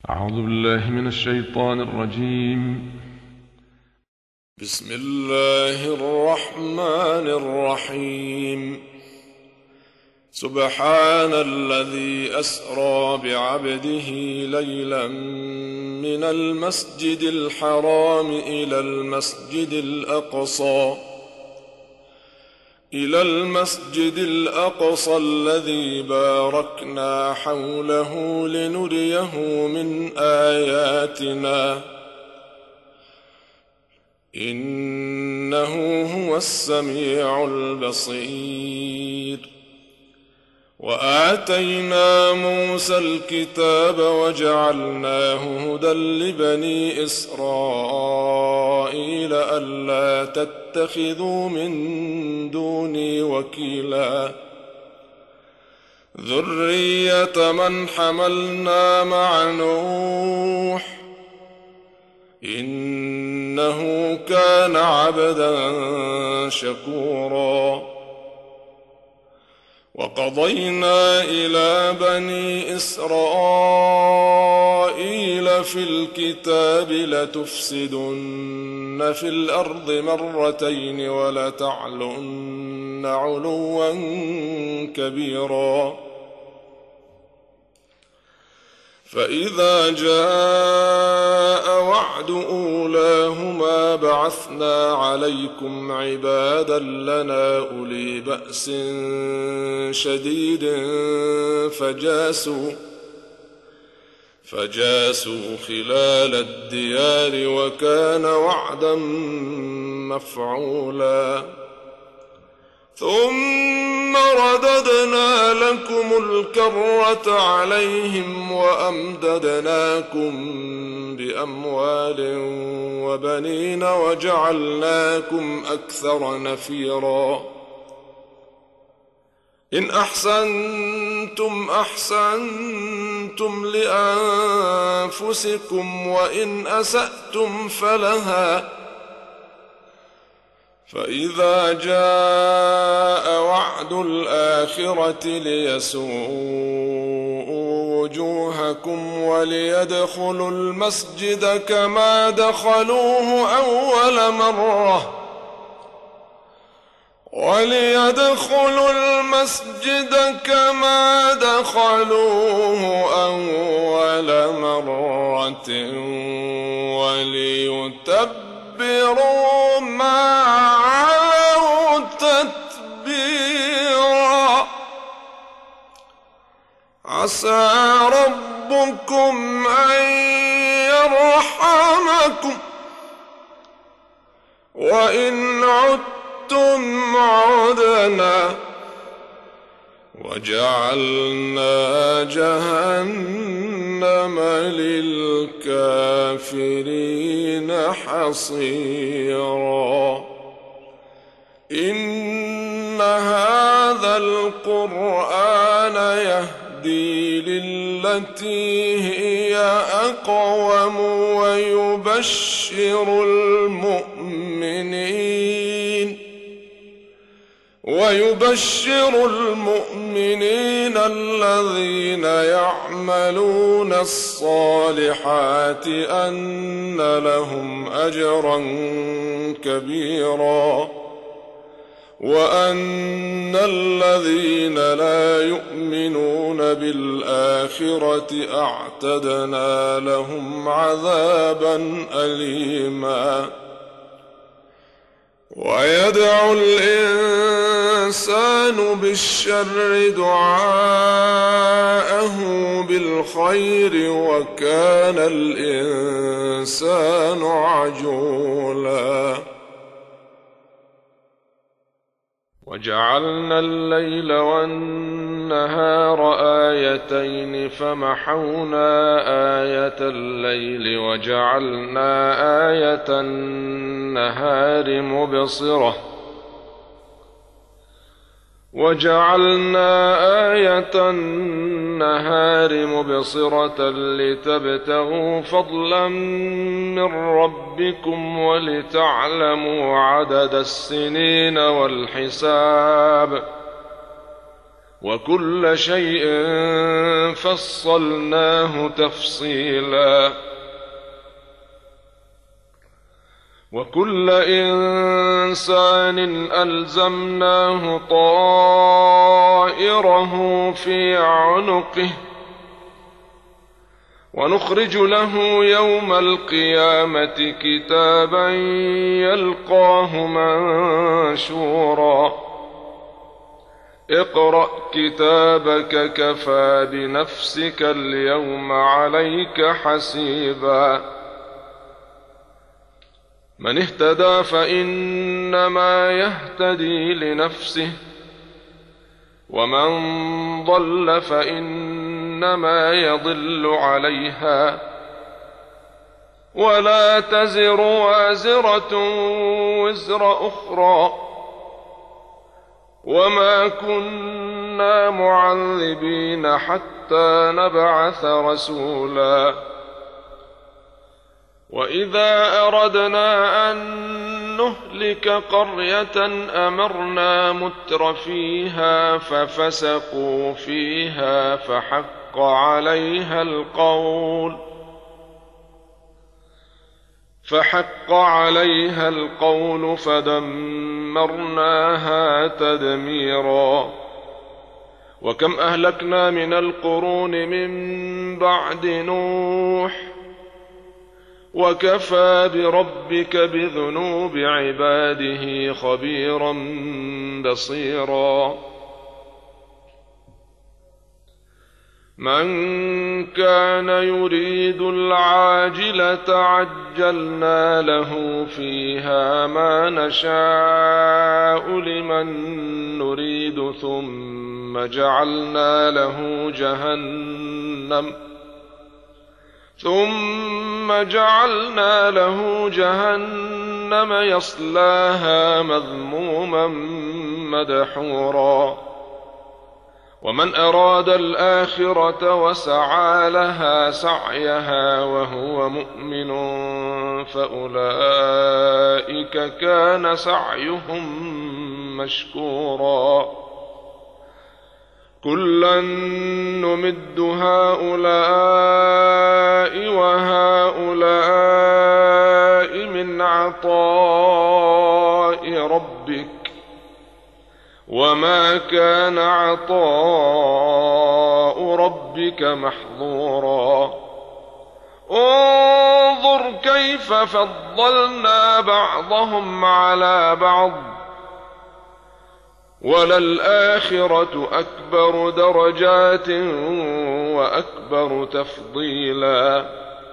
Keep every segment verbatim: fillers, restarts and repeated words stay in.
أعوذ بالله من الشيطان الرجيم. بسم الله الرحمن الرحيم. سبحان الذي أسرى بعبده ليلا من المسجد الحرام إلى المسجد الأقصى إلى المسجد الأقصى الذي باركنا حوله لنريه من آياتنا إنه هو السميع البصير. وآتينا موسى الكتاب وجعلناه هدى لبني إسرائيل ألا تتخذوا من دوني وكيلا ذرية من حملنا مع نوح إنه كان عبدا شكورا. وقضينا إلى بني إسرائيل في الكتاب لتفسدن في الأرض مرتين ولتعلن علوا كبيرا. فإذا جاء وعد أولاهما بعثنا عليكم عبادا لنا أولي بأس شديد فجاسوا فجاسوا خلال الديار وكان وعدا مفعولا. ثم رددنا لكم الكرة عليهم وأمددناكم بأموال وبنين وجعلناكم أكثر نفيرا. إن أحسنتم أحسنتم لأنفسكم وإن أسأتم فلها. فإذا جاء وعد الآخرة ليسوءوا وجوهكم وليدخلوا المسجد كما دخلوه أول مرة وليدخلوا المسجد كما دخلوه أول مرة وليتبروا ما علوا تتبيرا. عسى ربكم أن يرحمكم وإن عدتم عدنا وجعلنا جهنم للكافرين حصيرا. إن هذا القرآن يهدي للتي هي أقوم ويبشر المؤمنين ويبشر المؤمنين الذين يعملون الصالحات أن لهم أجرا كبيرا وأن الذين لا يؤمنون بالآخرة أعتدنا لهم عذابا أليما. ويدعو الإنسان بالشر دعاءه بالخير وكان الإنسان عجولا. وجعلنا الليل والنهار آيتين فمحونا آية الليل وجعلنا آية النهار مبصرة وجعلنا آية النهار مبصرة لتبتغوا فضلا من ربكم ولتعلموا عدد السنين والحساب وكل شيء فصلناه تفصيلا وكل إنسان ألزمناه طائره في عنقه ونخرج له يوم القيامة كتابا يلقاه منشورا اقرأ كتابك كفى بنفسك اليوم عليك حسيبا من اهتدى فإنما يهتدي لنفسه ومن ضل فإنما يضل عليها ولا تزر وازرة وزر أخرى وما كنا معذبين حتى نبعث رسولا وإذا أردنا أن نهلك قرية أمرنا متر فيها ففسقوا فيها فحق عليها القول فحق عليها القول فدمرناها تدميرا وكم أهلكنا من القرون من بعد نوح وكفى بربك بذنوب عباده خبيرا بصيرا من كان يريد العاجلة عجلنا له فيها ما نشاء لمن نريد ثم جعلنا له جهنم ثم جعلنا له جهنم يصلاها مذموما مدحورا ومن أراد الآخرة وسعى لها سعيها وهو مؤمن فأولئك كان سعيهم مشكورا كلا نمد هؤلاء وهؤلاء من عطاء ربك وما كان عطاء ربك محظورا انظر كيف فضلنا بعضهم على بعض وللآخرة أكبر درجات وأكبر تفضيلا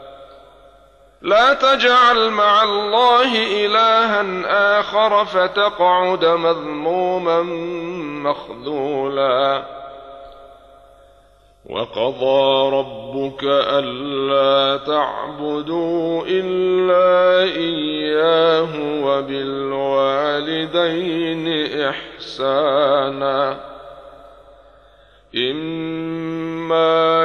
لا تجعل مع الله إلها آخر فتقعد مذموما مخذولا وقضى ربك ألا تعبدوا إلا إياه وبالوالدين إحسانا إما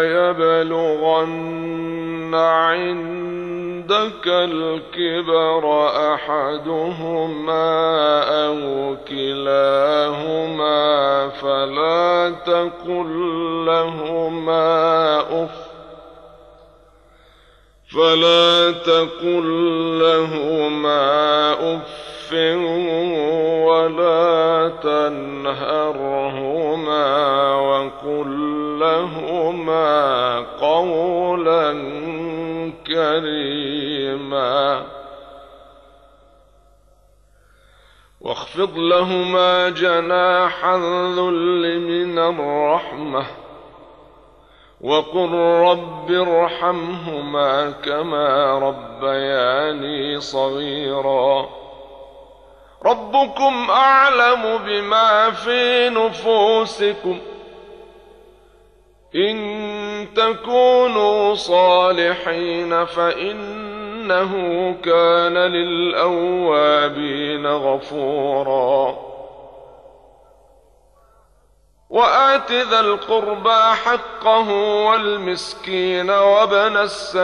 يبلغن عندك الكبر أحدهما أو كلاهما فلا تقل لهما أف فلا تقل لهما أف ولا تنهرهما وقل لهما قولا كريما واخفض لهما جناح الذل من الرحمة وقل رب ارحمهما كما ربياني صغيرا ربكم أعلم بما في نفوسكم إن تكونوا صالحين فإنه كان للأوابين غفورا وآت ذا القربى حقه والمسكين وابن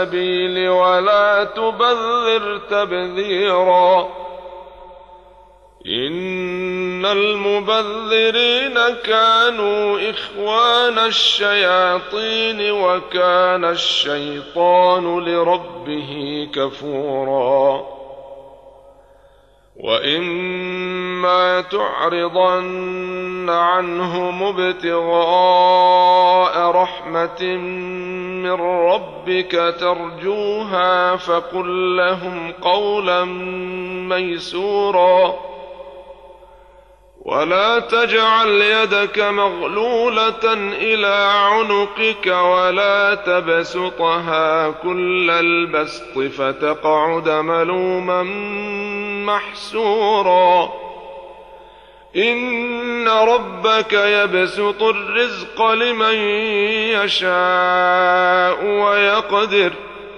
السبيل ولا تبذر تبذيرا إن المبذرين كانوا إخوان الشياطين وكان الشيطان لربه كفورا وإما تعرضن عنهم ابتغاء رحمة من ربك ترجوها فقل لهم قولا ميسورا ولا تجعل يدك مغلولة إلى عنقك ولا تبسطها كل البسط فتقعد ملوما محسورا إن ربك يبسط الرزق لمن يشاء ويقدر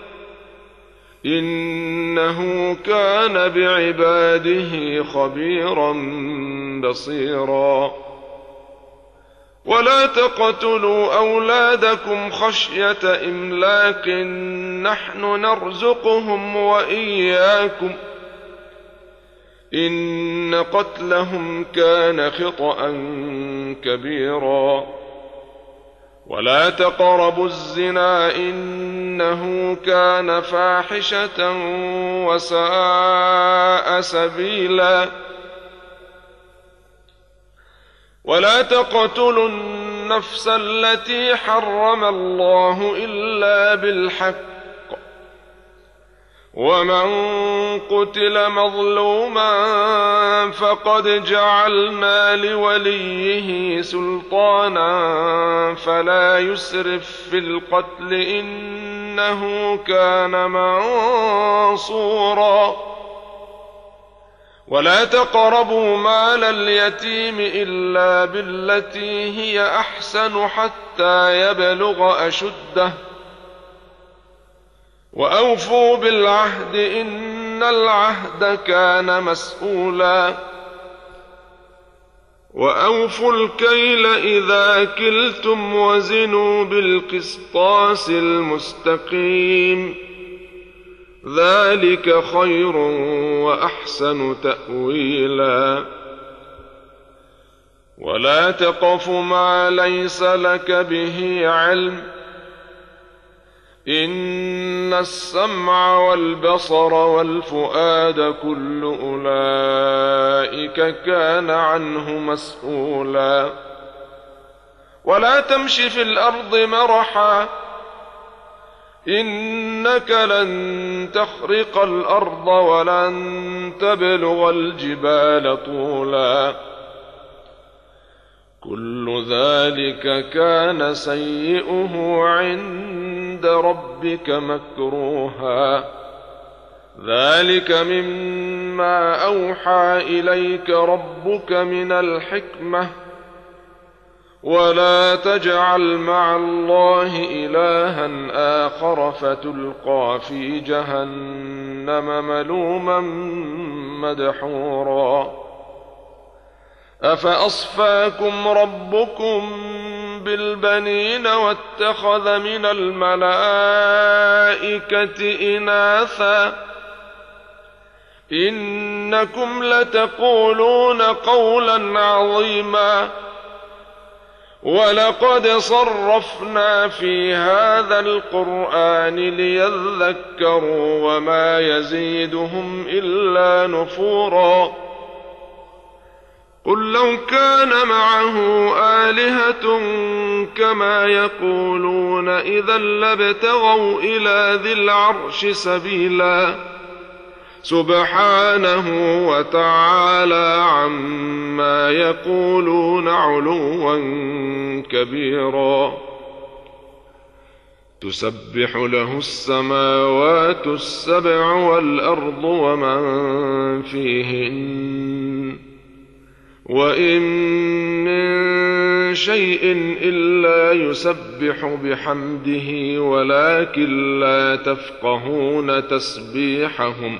إنه كان بعباده خبيرا بصيرا ولا تقتلوا أولادكم خشية إملاق نحن نرزقهم وإياكم إن قتلهم كان خطأ كبيرا ولا تقربوا الزنا إنه كان فاحشة وساء سبيلا ولا تقتلوا النفس التي حرم الله إلا بالحق ومن قتل مظلوما فقد جعلنا لوليه سلطانا فلا يسرف في القتل إنه كان منصورا ولا تقربوا مال اليتيم إلا بالتي هي أحسن حتى يبلغ أشده وأوفوا بالعهد إن العهد كان مسؤولا وأوفوا الكيل إذا كلتم وزنوا بالقسطاس المستقيم ذلك خير وأحسن تأويلا ولا تقف ما ليس لك به علم إن السمع والبصر والفؤاد كل أولئك كان عنه مسؤولا ولا تمش في الأرض مرحا إنك لن تخرق الأرض ولن تبلغ الجبال طولا كل ذلك كان سيئه عند ربك مكروها ذلك مما أوحى إليك ربك من الحكمة ولا تجعل مع الله إلها آخر فتلقى في جهنم ملوما مدحورا أفأصفاكم ربكم بالبنين واتخذ من الملائكة إناثا إنكم لتقولون قولا عظيما ولقد صرفنا في هذا القرآن ليذكروا وما يزيدهم إلا نفورا قل لو كان معه آلهة كما يقولون إذا لابتغوا إلى ذي العرش سبيلا سبحانه وتعالى عما يقولون علوا كبيرا تسبح له السماوات السبع والأرض ومن فيهن وإن من شيء إلا يسبح بحمده ولكن لا تفقهون تسبيحهم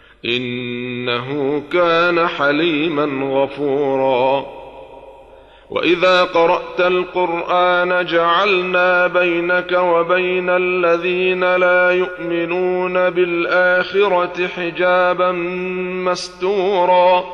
إنه كان حليما غفورا وإذا قرأت القرآن جعلنا بينك وبين الذين لا يؤمنون بالآخرة حجابا مستورا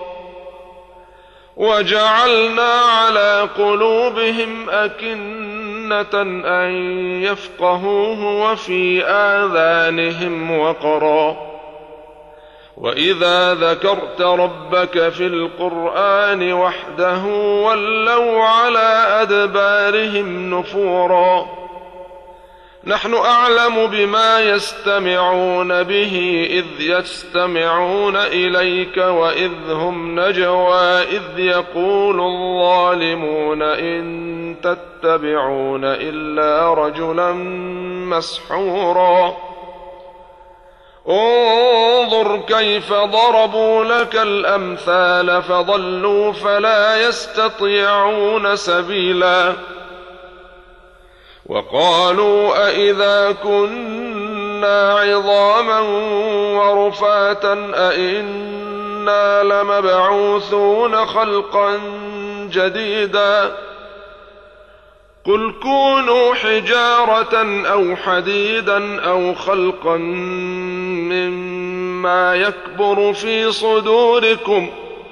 وجعلنا على قلوبهم أكنة أن يفقهوه وفي آذانهم وقرا وإذا ذكرت ربك في القرآن وحده ولوا على أدبارهم نفورا نحن أعلم بما يستمعون به إذ يستمعون إليك وإذ هم نجوى إذ يقول الظالمون إن تتبعون إلا رجلا مسحورا انظر كيف ضربوا لك الأمثال فضلوا فلا يستطيعون سبيلا وقالوا أإذا كنا عظاما ورفاتا أإنا لمبعوثون خلقا جديدا قل كونوا حجارة أو حديدا أو خلقا مما يكبر في صدوركم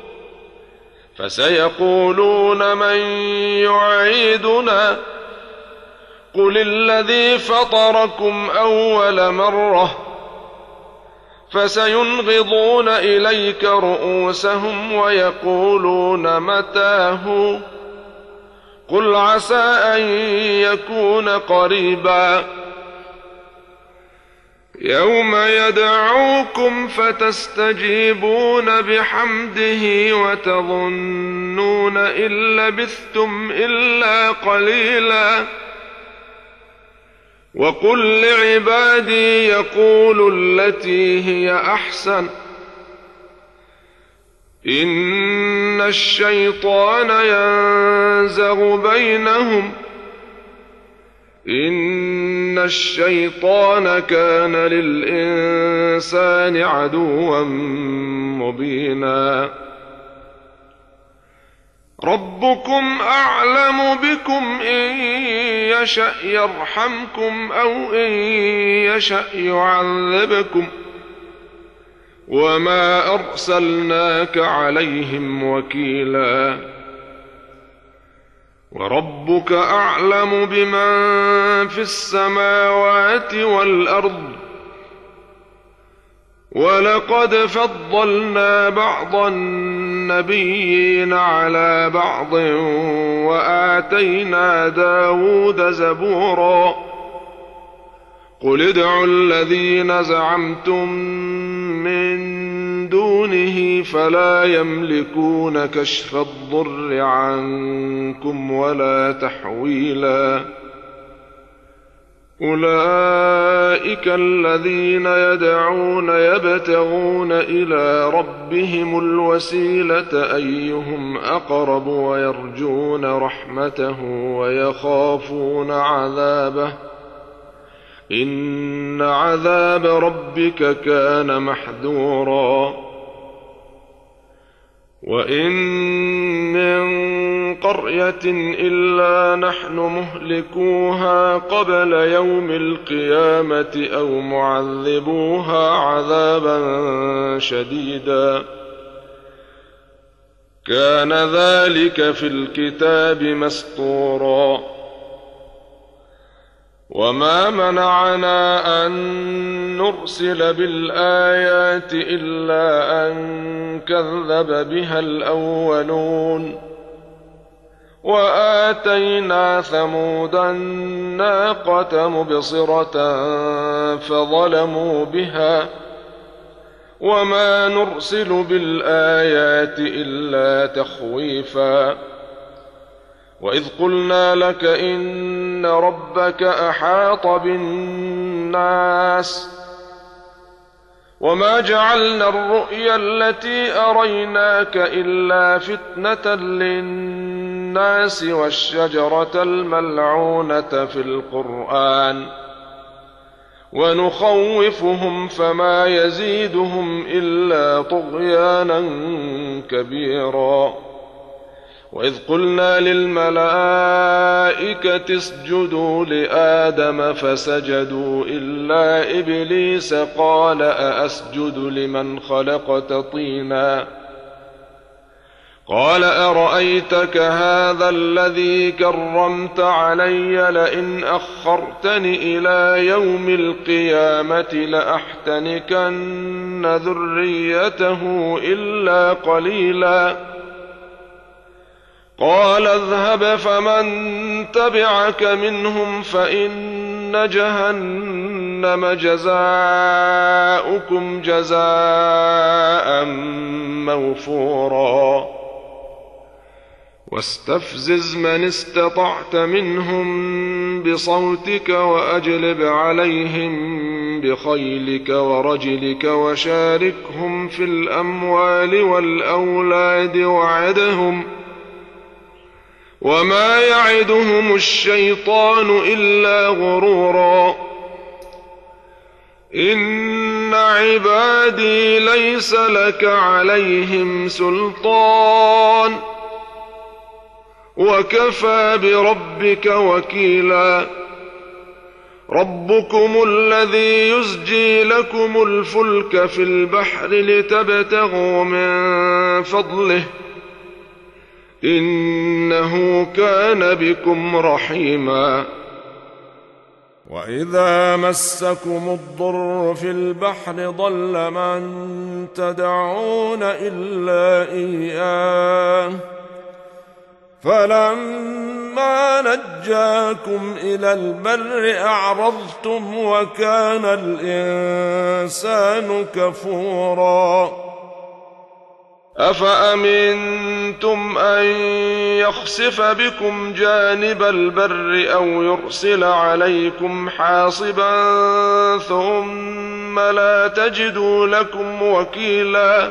فسيقولون من يعيدنا قل الذي فطركم أول مرة فسينغضون إليك رؤوسهم ويقولون متاه قل عسى أن يكون قريبا يوم يدعوكم فتستجيبون بحمده وتظنون إن لبثتم إلا قليلا وقل لعبادي يقولوا التي هي أحسن إن الشيطان ينزغ بينهم إن الشيطان كان للإنسان عدوا مبينا ربكم أعلم بكم إن يشأ يرحمكم أو إن يشأ يعذبكم وما أرسلناك عليهم وكيلا وربك أعلم بمن في السماوات والأرض ولقد فضلنا بعض النبيين على بعض وآتينا داود زبورا قل ادعوا الذين زعمتم من دونه فلا يملكون كشف الضر عنكم ولا تحويلا أولئك الذين يدعون يبتغون إلى ربهم الوسيلة أيهم أقرب ويرجون رحمته ويخافون عذابه إن عذاب ربك كان محذورا وإن من قرية إلا نحن مهلكوها قبل يوم القيامة أو معذبوها عذابا شديدا كان ذلك في الكتاب مسطورا وما منعنا أن نرسل بالآيات إلا أن كذب بها الأولون وآتينا ثمود الناقة مبصرة فظلموا بها وما نرسل بالآيات إلا تخويفا وإذ قلنا لك إن ربك أحاط بالناس وما جعلنا الرؤيا التي أريناك إلا فتنة للناس والشجرة الملعونة في القرآن ونخوفهم فما يزيدهم إلا طغيانا كبيرا وإذ قلنا للملائكة اسجدوا لآدم فسجدوا إلا إبليس قال أأسجد لمن خلقت طينا قال أرأيتك هذا الذي كرمت علي لئن أخرتني إلى يوم القيامة لأحتنكن ذريته إلا قليلا قال اذهب فمن تبعك منهم فإن جهنم جزاؤكم جزاء موفورا واستفزز من استطعت منهم بصوتك وأجلب عليهم بخيلك ورجلك وشاركهم في الأموال والأولاد وعدهم وما يعدهم الشيطان إلا غرورا إن عبادي ليس لك عليهم سلطان وكفى بربك وكيلا ربكم الذي يزجي لكم الفلك في البحر لتبتغوا من فضله إنه كان بكم رحيما وإذا مسكم الضر في البحر ضل من تدعون إلا إياه فلما نجاكم إلى البر أعرضتم وكان الإنسان كفورا أفأمنتم أن يخسف بكم جانب البر أو يرسل عليكم حاصبا ثم لا تجدوا لكم وكيلا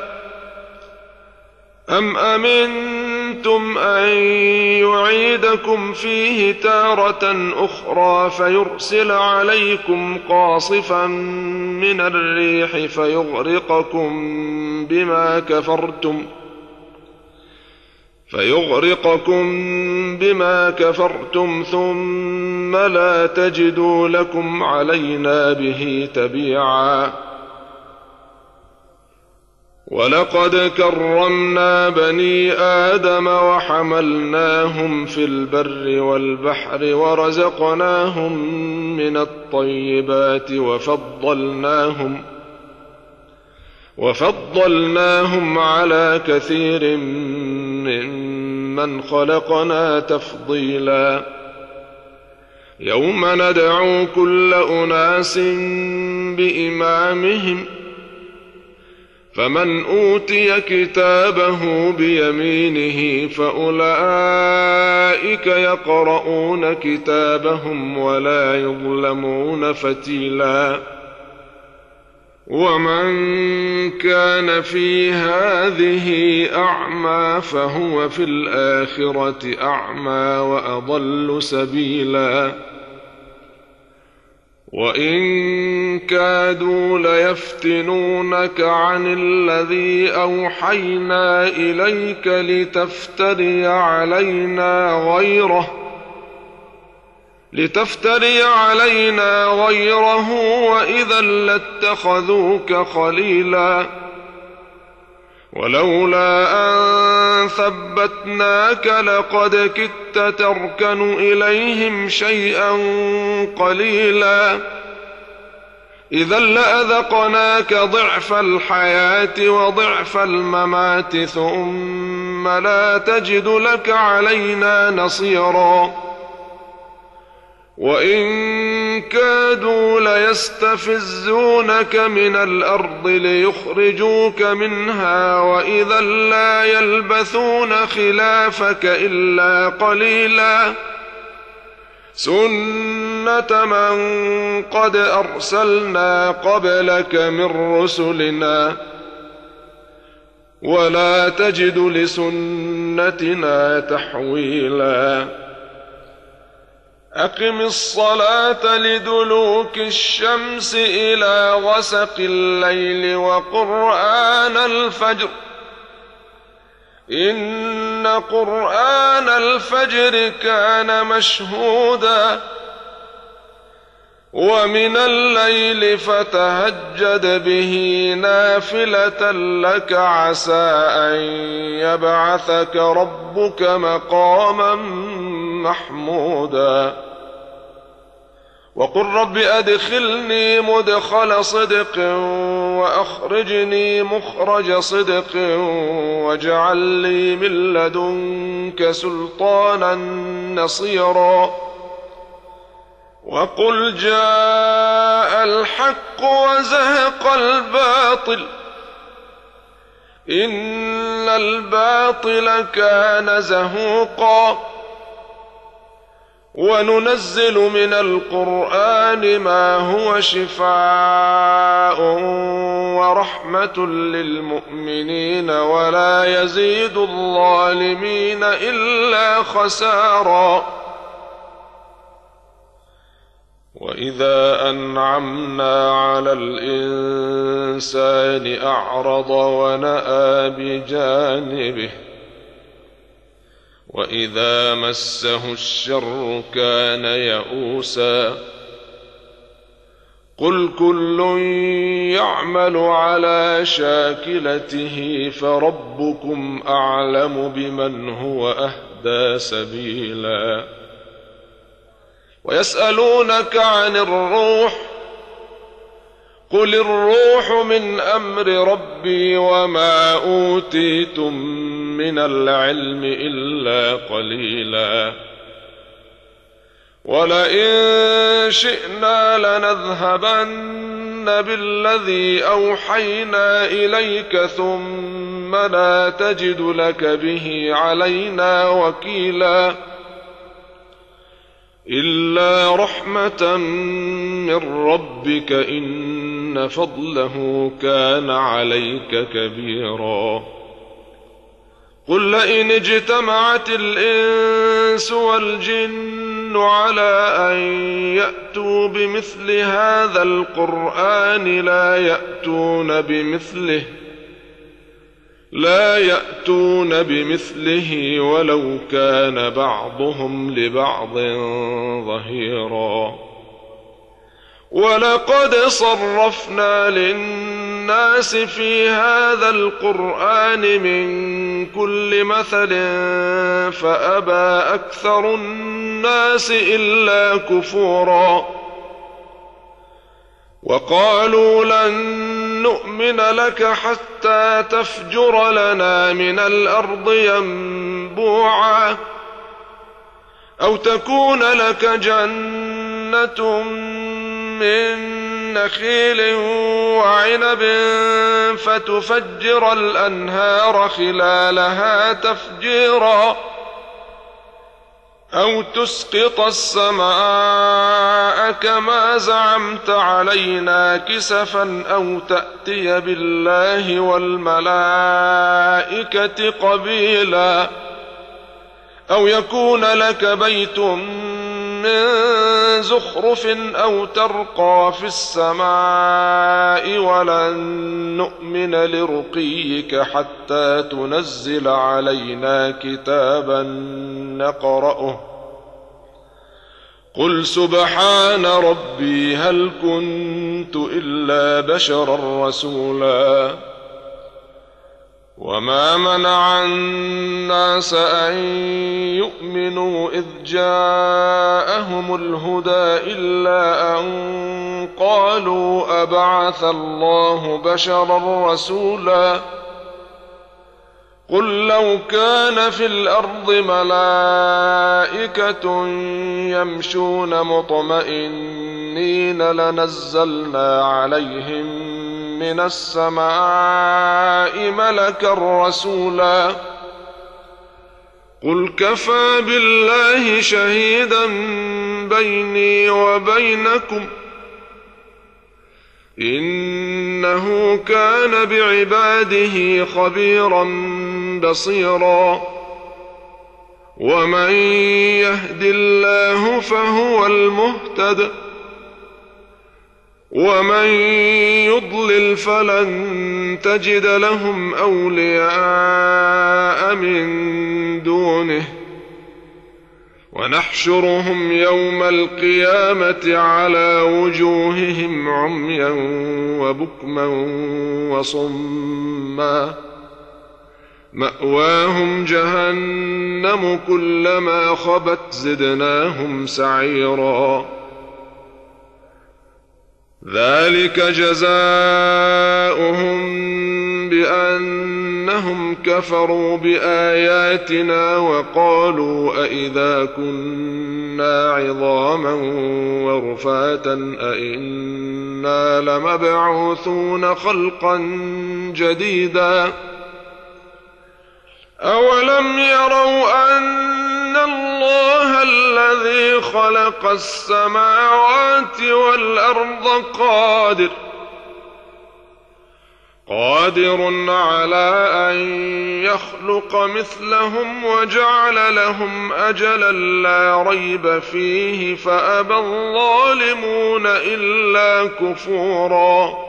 أم أمنتم أن يعيدكم فيه تارة أخرى فيرسل عليكم قاصفا من الريح فيغرقكم بما كفرتم فيغرقكم بما كفرتم ثم لا تجدوا لكم علينا به تبيعا ولقد كرمنا بني آدم وحملناهم في البر والبحر ورزقناهم من الطيبات وفضلناهم وفضلناهم على كثير ممن خلقنا تفضيلا يوم ندعو كل أناس بإمامهم فمن أوتي كتابه بيمينه فأولئك يقرؤون كتابهم ولا يظلمون فتيلا ومن كان في هذه أعمى فهو في الآخرة أعمى وأضل سبيلا وإن كادوا ليفتنونك عن الذي أوحينا إليك لتفتري علينا غيره لتفتري علينا غيره وإذا لاتخذوك خليلا ولولا أن ثبتناك لقد كدت تركن إليهم شيئا قليلا إذا لأذقناك ضعف الحياة وضعف الممات ثم لا تجد لك علينا نصيرا وإن كادوا ليستفزونك من الأرض ليخرجوك منها وإذا لا يلبثون خلافك إلا قليلا سنة من قد أرسلنا قبلك من رسلنا ولا تجد لسنتنا تحويلا أقم الصلاة لدلوك الشمس إلى غسق الليل وقرآن الفجر إن قرآن الفجر كان مشهودا ومن الليل فتهجد به نافلة لك عسى أن يبعثك ربك مقاما محمودا وقل رب أدخلني مدخل صدق وأخرجني مخرج صدق واجعل لي من لدنك سلطانا نصيرا وقل جاء الحق وزهق الباطل إن الباطل كان زهوقا وننزل من القرآن ما هو شفاء ورحمة للمؤمنين ولا يزيد الظالمين إلا خسارا وإذا أنعمنا على الإنسان أعرض ونأى بجانبه وإذا مسه الشر كان يئوسا قل كل يعمل على شاكلته فربكم أعلم بمن هو أهدى سبيلا ويسألونك عن الروح قل الروح من أمر ربي وما أوتيتم من العلم إلا قليلا ولئن شئنا لنذهبن بالذي أوحينا إليك ثم لا تجد لك به علينا وكيلا إلا رحمة من ربك إن فضله كان عليك كبيرا قل لئن اجتمعت الإنس والجن على أن يأتوا بمثل هذا القرآن لا يأتون بمثله لا يأتون بمثله ولو كان بعضهم لبعض ظهيرا ولقد صرفنا للناس في هذا القرآن من كل مثل فأبى أكثر الناس إلا كفورا وقالوا لن نؤمن لك حتى تفجر لنا من الأرض ينبوعا أو تكون لك جنة من نخيل وعنب فتفجر الأنهار خلالها تفجيرا أو تسقط السماء كما زعمت علينا كسفا أو تأتي بالله والملائكة قبيلا أو يكون لك بيت من زخرف أو ترقى في السماء ولن نؤمن لرقيك حتى تنزل علينا كتابا نقرأه قل سبحان ربي هل كنت إلا بشرا رسولا وما منع الناس أن يؤمنوا إذ جاءهم الهدى إلا أن قالوا أبعث الله بشرا رسولا قل لو كان في الأرض ملائكة يمشون مطمئنين لنزلنا عليهم من السماء ملكا رسولا قل كفى بالله شهيدا بيني وبينكم إنه كان بعباده خبيرا بصيرا ومن يهد الله فهو المهتد ومن يضلل فلن تجد لهم أولياء من دونه ونحشرهم يوم القيامة على وجوههم عميا وبكما وصما مأواهم جهنم كلما خبت زدناهم سعيرا ذلك جزاؤهم بأنهم كفروا بآياتنا وقالوا أئذا كنا عظاما ورفاتا أئنا لمبعوثون خلقا جديدا أولم يروا أن الله الذي خلق السماوات والأرض قادر قادر على أن يخلق مثلهم وجعل لهم أجلا لا ريب فيه فأبى الظالمون إلا كفورا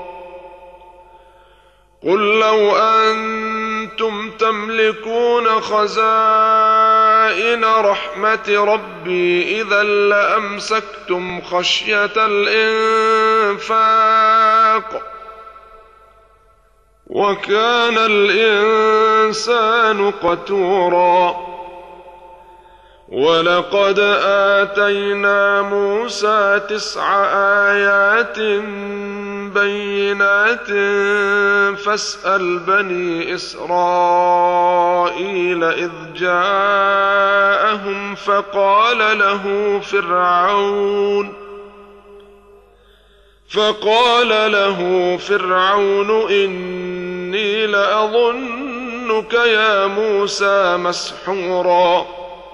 قل لو أنتم تملكون خزائن رحمة ربي إذا لأمسكتم خشية الإنفاق وكان الإنسان قتورا ولقد آتينا موسى تسع آيات بينات فاسأل بني إسرائيل إذ جاءهم فقال له فرعون فقال له فرعون إني لأظنك يا موسى مسحورا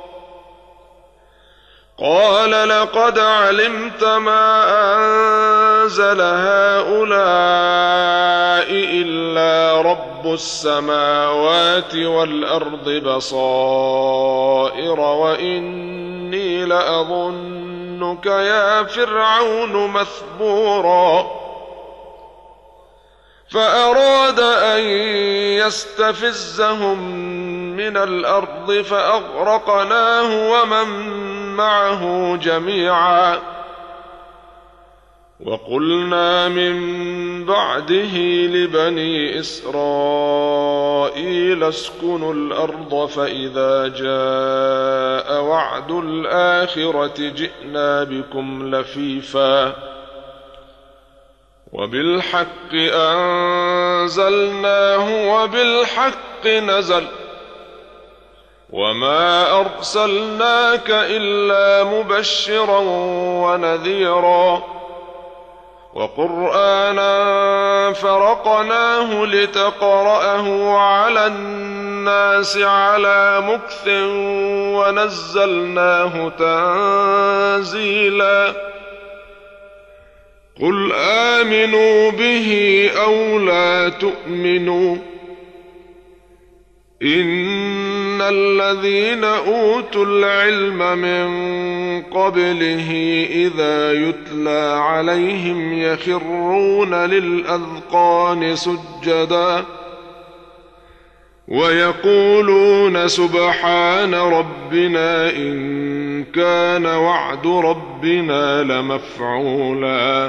قال لقد علمت ما أنزل هؤلاء إلا رب السماوات والأرض بصائر وإني لأظنك يا فرعون مثبورا فأراد أن يستفزهم من الأرض فأغرقناه ومن معه جميعا وقلنا من بعده لبني إسرائيل اسكنوا الأرض فإذا جاء وعد الآخرة جئنا بكم لفيفا وبالحق أنزلناه وبالحق نزل وما أرسلناك إلا مبشرا ونذيرا وقرآنا فرقناه لتقرأه على الناس على مكث ونزلناه تنزيلا قل آمنوا به أو لا تؤمنوا إن الذين أوتوا العلم من قبله إذا يتلى عليهم يخرون للأذقان سجدا ويقولون سبحان ربنا إن كان وعد ربنا لمفعولا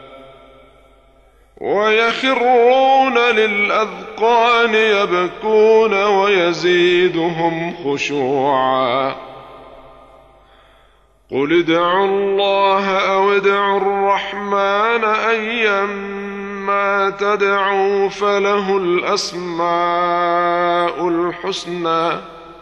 ويخرون للأذقان يبكون ويزيدهم خشوعا قل ادعوا الله أو ادعوا الرحمن أيما تدعوا فله الأسماء الحسنى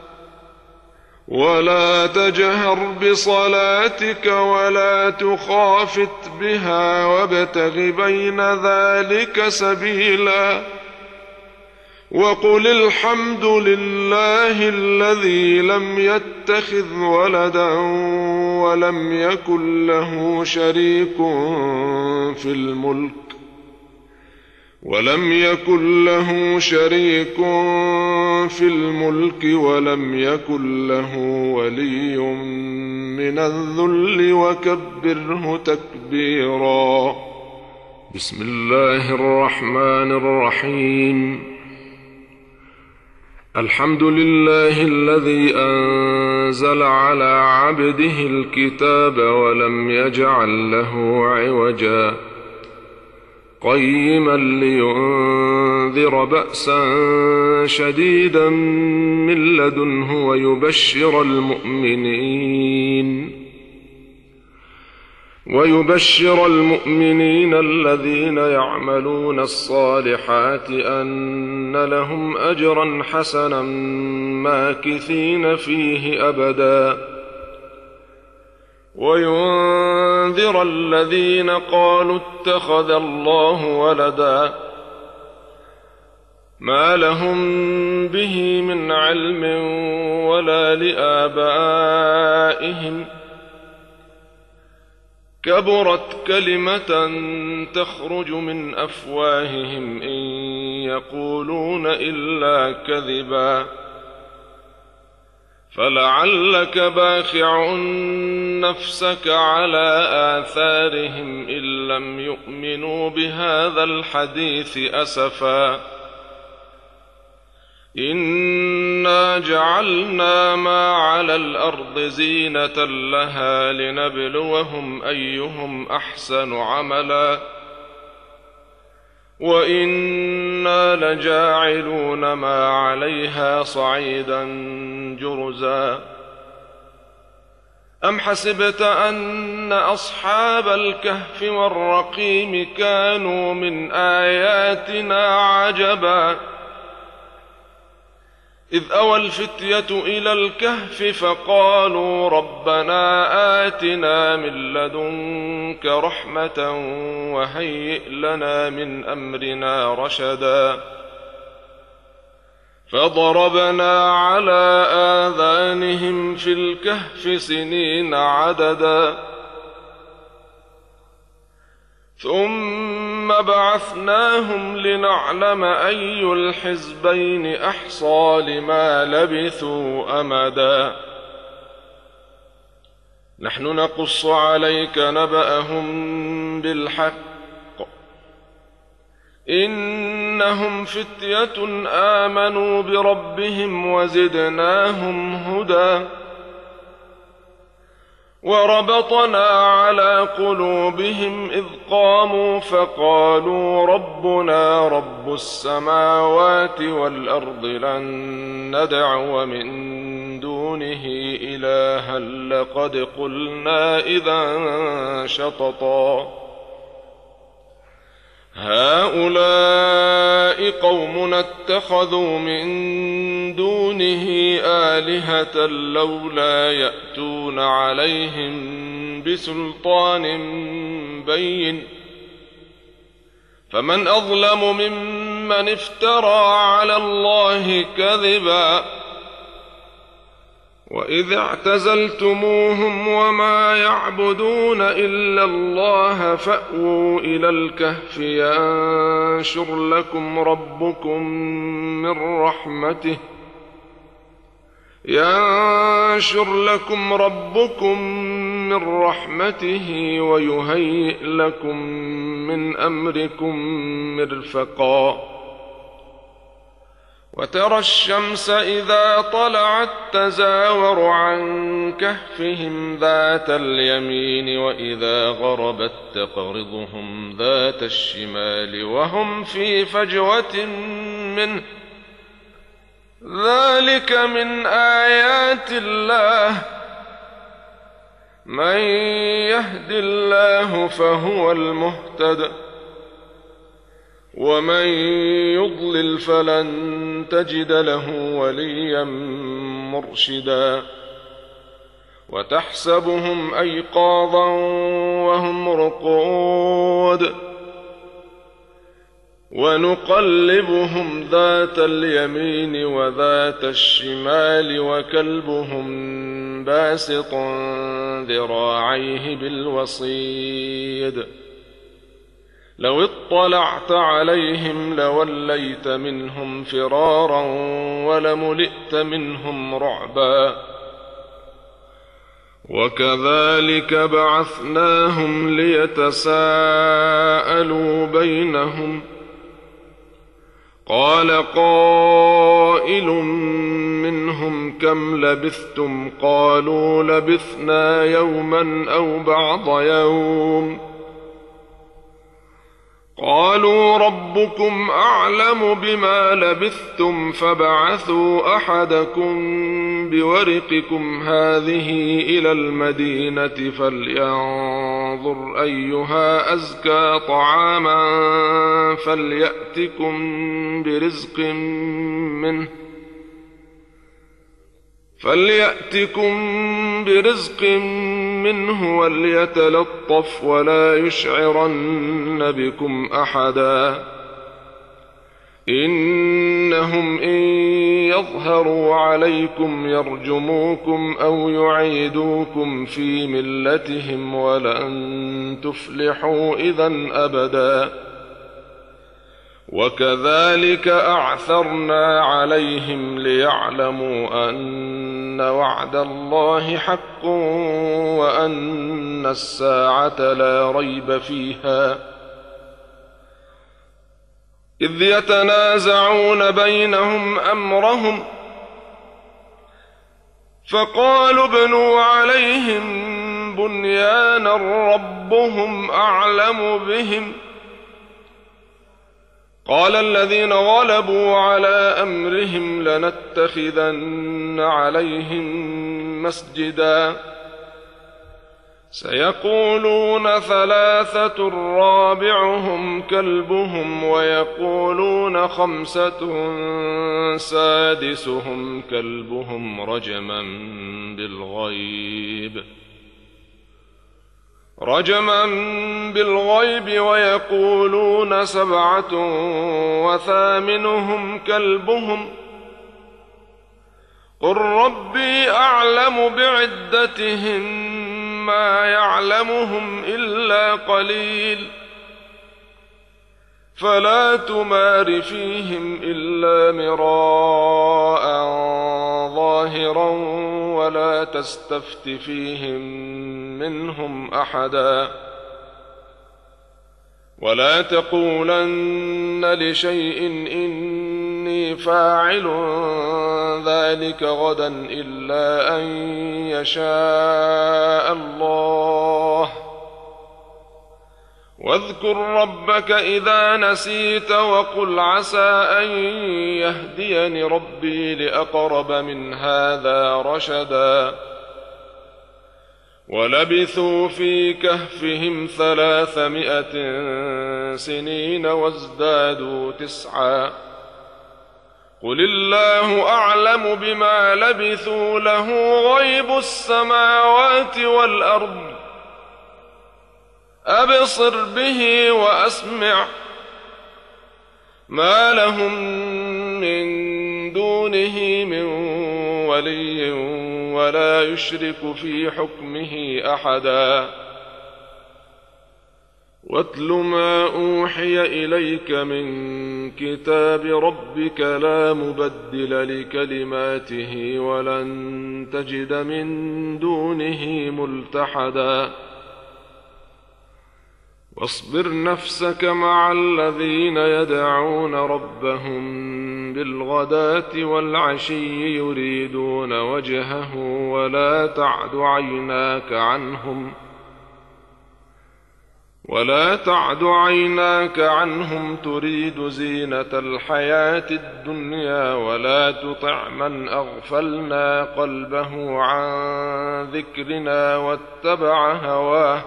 ولا تجهر بصلاتك ولا تخافت بها وابتغ بين ذلك سبيلا وقل الحمد لله الذي لم يتخذ ولدا ولم يكن له شريك في الملك ولم يكن له شريك في الملك ولم يكن له ولي من الذل وكبره تكبيرا بسم الله الرحمن الرحيم. الحمد لله الذي أنزل على عبده الكتاب ولم يجعل له عوجا قيما لينذر بأسا شديدا من لدنه ويبشر المؤمنين ويبشر المؤمنين الذين يعملون الصالحات أن لهم أجرا حسنا ماكثين فيه أبدا وينذر الذين قالوا اتخذ الله ولدا ما لهم به من علم ولا لآبائهم كبرت كلمة تخرج من أفواههم إن يقولون إلا كذبا فلعلك باخع نفسك على آثارهم إن لم يؤمنوا بهذا الحديث أسفا إنا جعلنا ما على الأرض زينة لها لنبلوهم أيهم أحسن عملا وإنا لجاعلون ما عليها صعيدا جرزا أم حسبت أن أصحاب الكهف والرقيم كانوا من آياتنا عجبا إذ أوى الفتية إلى الكهف فقالوا ربنا آتنا من لدنك رحمة وهيئ لنا من أمرنا رشدا فضربنا على آذانهم في الكهف سنين عددا ثم بعثناهم لنعلم أي الحزبين أحصى لما لبثوا أمدا نحن نقص عليك نبأهم بالحق إنهم فتية آمنوا بربهم وزدناهم هدى وربطنا على قلوبهم إذ قاموا فقالوا ربنا رب السماوات والأرض لن ندعو من دونه إلها لقد قلنا إذا شططا هؤلاء قومنا اتخذوا من دونه آلهة لولا يأتون عليهم بسلطان بين فمن أظلم ممن افترى على الله كذبا وإذ اعتزلتموهم وما يعبدون إلا الله فأووا إلى الكهف ينشر لكم ربكم من رحمته ينشر لكم ربكم من رحمته ويهيئ لكم من أمركم مرفقا وترى الشمس إذا طلعت تزاور عن كهفهم ذات اليمين وإذا غربت تقرضهم ذات الشمال وهم في فجوة منه ذلك من آيات الله من يهد الله فهو المهتد ومن يضلل فلن تجد له وليا مرشدا وتحسبهم أيقاظا وهم رقود ونقلبهم ذات اليمين وذات الشمال وكلبهم باسط ذراعيه بالوصيد لو اطلعت عليهم لوليت منهم فرارا ولملئت منهم رعبا وكذلك بعثناهم ليتساءلوا بينهم قال قائل منهم كم لبثتم قالوا لبثنا يوما أو بعض يوم قالوا ربكم أعلم بما لبثتم فابعثوا أحدكم بورقكم هذه إلى المدينة فلينظر أيها أزكى طعاما فليأتكم برزق منه فليأتكم برزق منه وليتلطف ولا يشعرن بكم أحدا إنهم إن يظهروا عليكم يرجموكم أو يعيدوكم في ملتهم ولن تفلحوا إذن أبدا وكذلك أعثرنا عليهم ليعلموا أن وعد الله حق وأن الساعة لا ريب فيها إذ يتنازعون بينهم أمرهم فقالوا ابنوا عليهم بنيانا ربهم أعلم بهم قال الذين غلبوا على أمرهم لنتخذن عليهم مسجدا سيقولون ثلاثة رابعهم كلبهم ويقولون خمسة سادسهم كلبهم رجما بالغيب رجما بالغيب ويقولون سبعة وثامنهم كلبهم قل ربي أعلم بعدتهم ما يعلمهم إلا قليل فلا تمار فيهم إلا مراء ظاهرا ولا تستفت فيهم منهم أحدا ولا تقولن لشيء إني فاعل ذلك غدا إلا أن يشاء الله واذكر ربك إذا نسيت وقل عسى أن يهديني ربي لأقرب من هذا رشدا ولبثوا في كهفهم ثلاثمائة سنين وازدادوا تسعا قل الله أعلم بما لبثوا له غيب السماوات والأرض أبصر به وأسمع ما لهم من دونه من ولي ولا يشرك في حكمه أحدا واتل ما أوحي إليك من كتاب ربك لا مبدل لكلماته ولن تجد من دونه ملتحدا واصبر نفسك مع الذين يدعون ربهم بالغداة والعشي يريدون وجهه ولا تعد عيناك عنهم ولا تعد عيناك عنهم تريد زينة الحياة الدنيا ولا تطع من أغفلنا قلبه عن ذكرنا واتبع هواه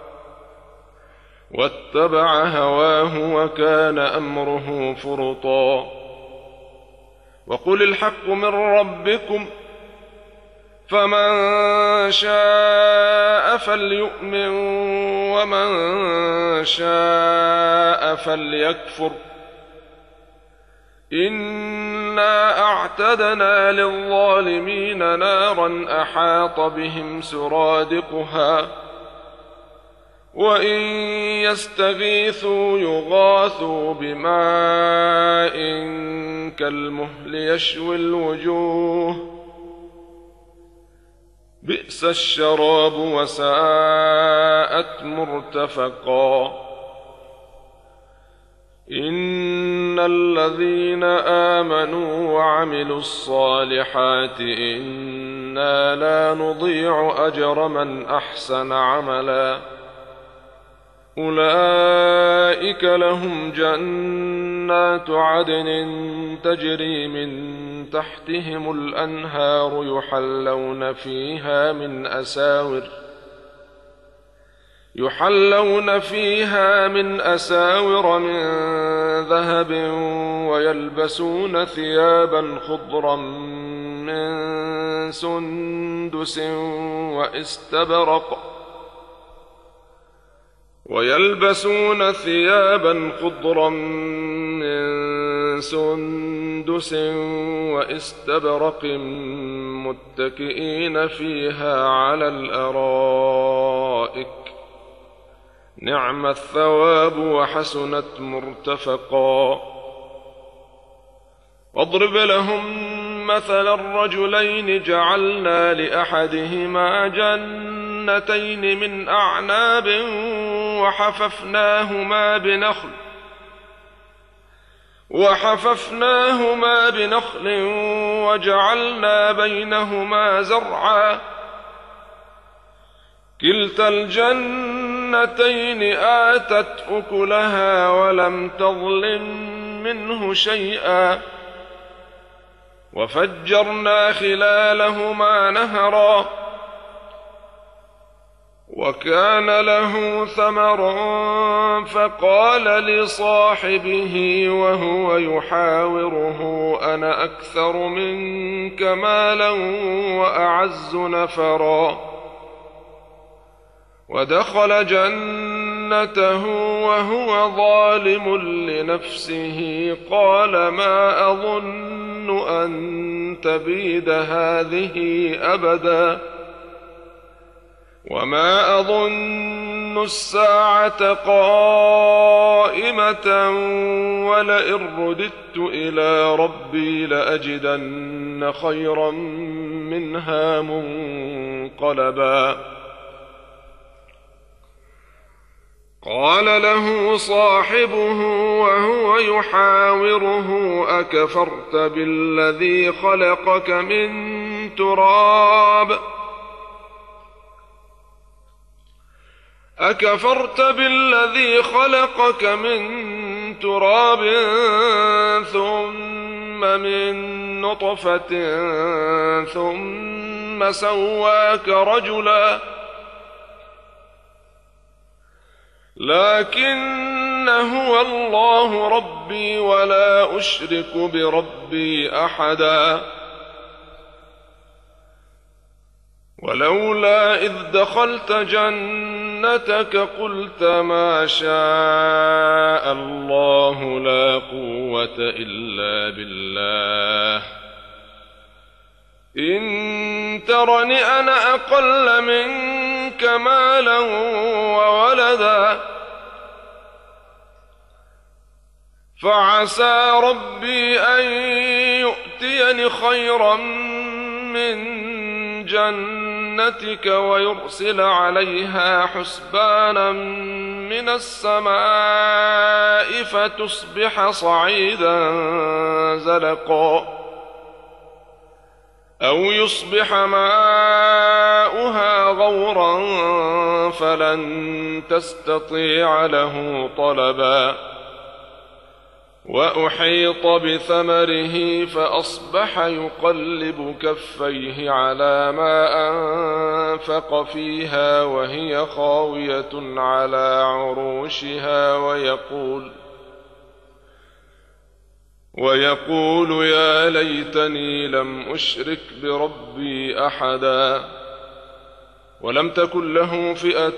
واتبع هواه وكان أمره فرطا وقل الحق من ربكم فمن شاء فليؤمن ومن شاء فليكفر إنا أعتدنا للظالمين نارا أحاط بهم سرادقها وإن يستغيثوا يغاثوا بماء كالمهل يشوي الوجوه بئس الشراب وساءت مرتفقا إن الذين آمنوا وعملوا الصالحات إنا لا نضيع أجر من أحسن عملا أولئك لهم جنات عدن تجري من تحتهم الأنهار يحلون فيها من أساور يحلون فيها من أساور من ذهب ويلبسون ثيابا خضرا من سندس واستبرق ويلبسون ثيابا خضرا من سندس واستبرق متكئين فيها على الأرائك نعم الثواب وحسنت مرتفقا واضرب لهم مثل الرجلين جعلنا لأحدهما جنتين من أعناب وحففناهما بنخل وحففناهما بنخل وجعلنا بينهما زرعا كلتا الجنتين آتت أكلها ولم تظلم منه شيئا وفجرنا خلالهما نهرا وكان له ثمر فقال لصاحبه وهو يحاوره أنا أكثر منك مالا وأعز نفرا ودخل جنته وهو ظالم لنفسه قال ما أظن أن تبيد هذه أبدا وما أظن الساعة قائمة ولئن رددت إلى ربي لأجدن خيرا منها منقلبا قال له صاحبه وهو يحاوره أكفرت بالذي خلقك من تراب أكفرت بالذي خلقك من تراب ثم من نطفة ثم سواك رجلا لكن هو الله ربي ولا أشرك بربي أحدا ولولا إذ دخلت جنتك قلت ما شاء الله لا قوة إلا بالله إن ترني أنا أقل منك مالا وولدا فعسى ربي أن يؤتيني خيرا من جنتك ويرسل عليها حسبانا من السماء فتصبح صعيدا زلقا أو يصبح ماؤها غورا فلن تستطيع له طلبا وأحيط بثمره فأصبح يقلب كفيه على ما أنفق فيها وهي خاوية على عروشها ويقول ويقول يا ليتني لم أشرك بربي أحدا ولم تكن له فئة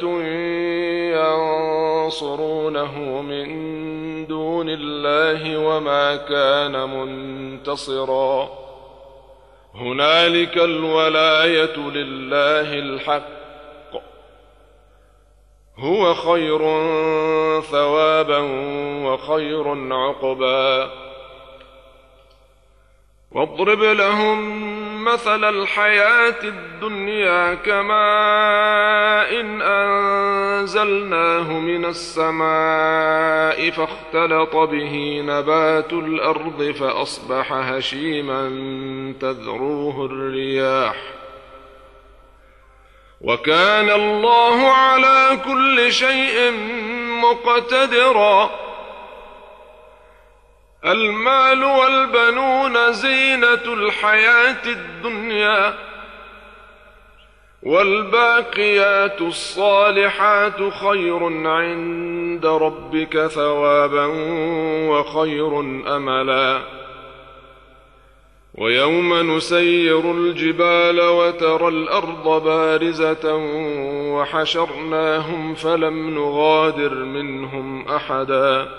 ينصرونه من دون الله وما كان منتصرا هنالك الولاية لله الحق هو خير ثوابا وخير عقبا واضرب لهم مثل الحياة الدنيا كماء إن أنزلناه من السماء فاختلط به نبات الأرض فأصبح هشيما تذروه الرياح وكان الله على كل شيء مقتدرا. المال والبنون زينة الحياة الدنيا والباقيات الصالحات خير عند ربك ثوابا وخير أملا. ويوم نسير الجبال وترى الأرض بارزة وحشرناهم فلم نغادر منهم أحدا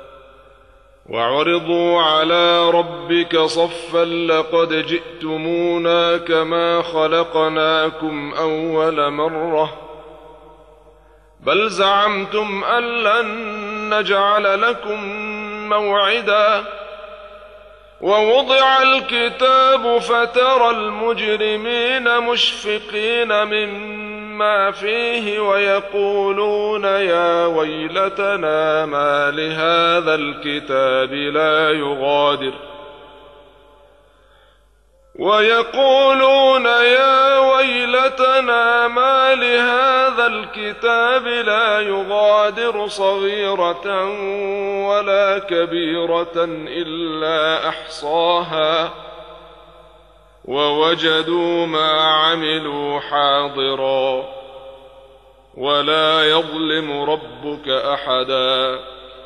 وعرضوا على ربك صفا لقد جئتمونا كما خلقناكم أول مرة بل زعمتم أن لن نجعل لكم موعدا. ووضع الكتاب فترى المجرمين مشفقين مما فيه ويقولون يا ويلتنا ما لهذا الكتاب لا يغادر ويقولون يا ويلتنا ما لهذا الكتاب لا يغادر صغيرة ولا كبيرة إلا أحصاها ووجدوا ما عملوا حاضرا ولا يظلم ربك أحدا.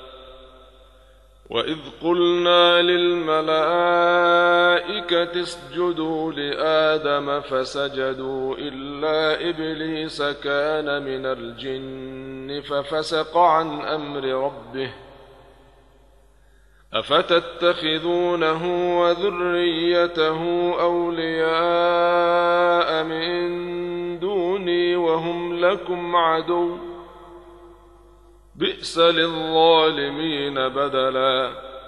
وإذ قلنا للملائكة اسجدوا لآدم فسجدوا إلا إبليس كان من الجن ففسق عن أمر ربه أفتتخذونه وذريته أولياء من دوني وهم لكم عدو بئس للظالمين بدلا.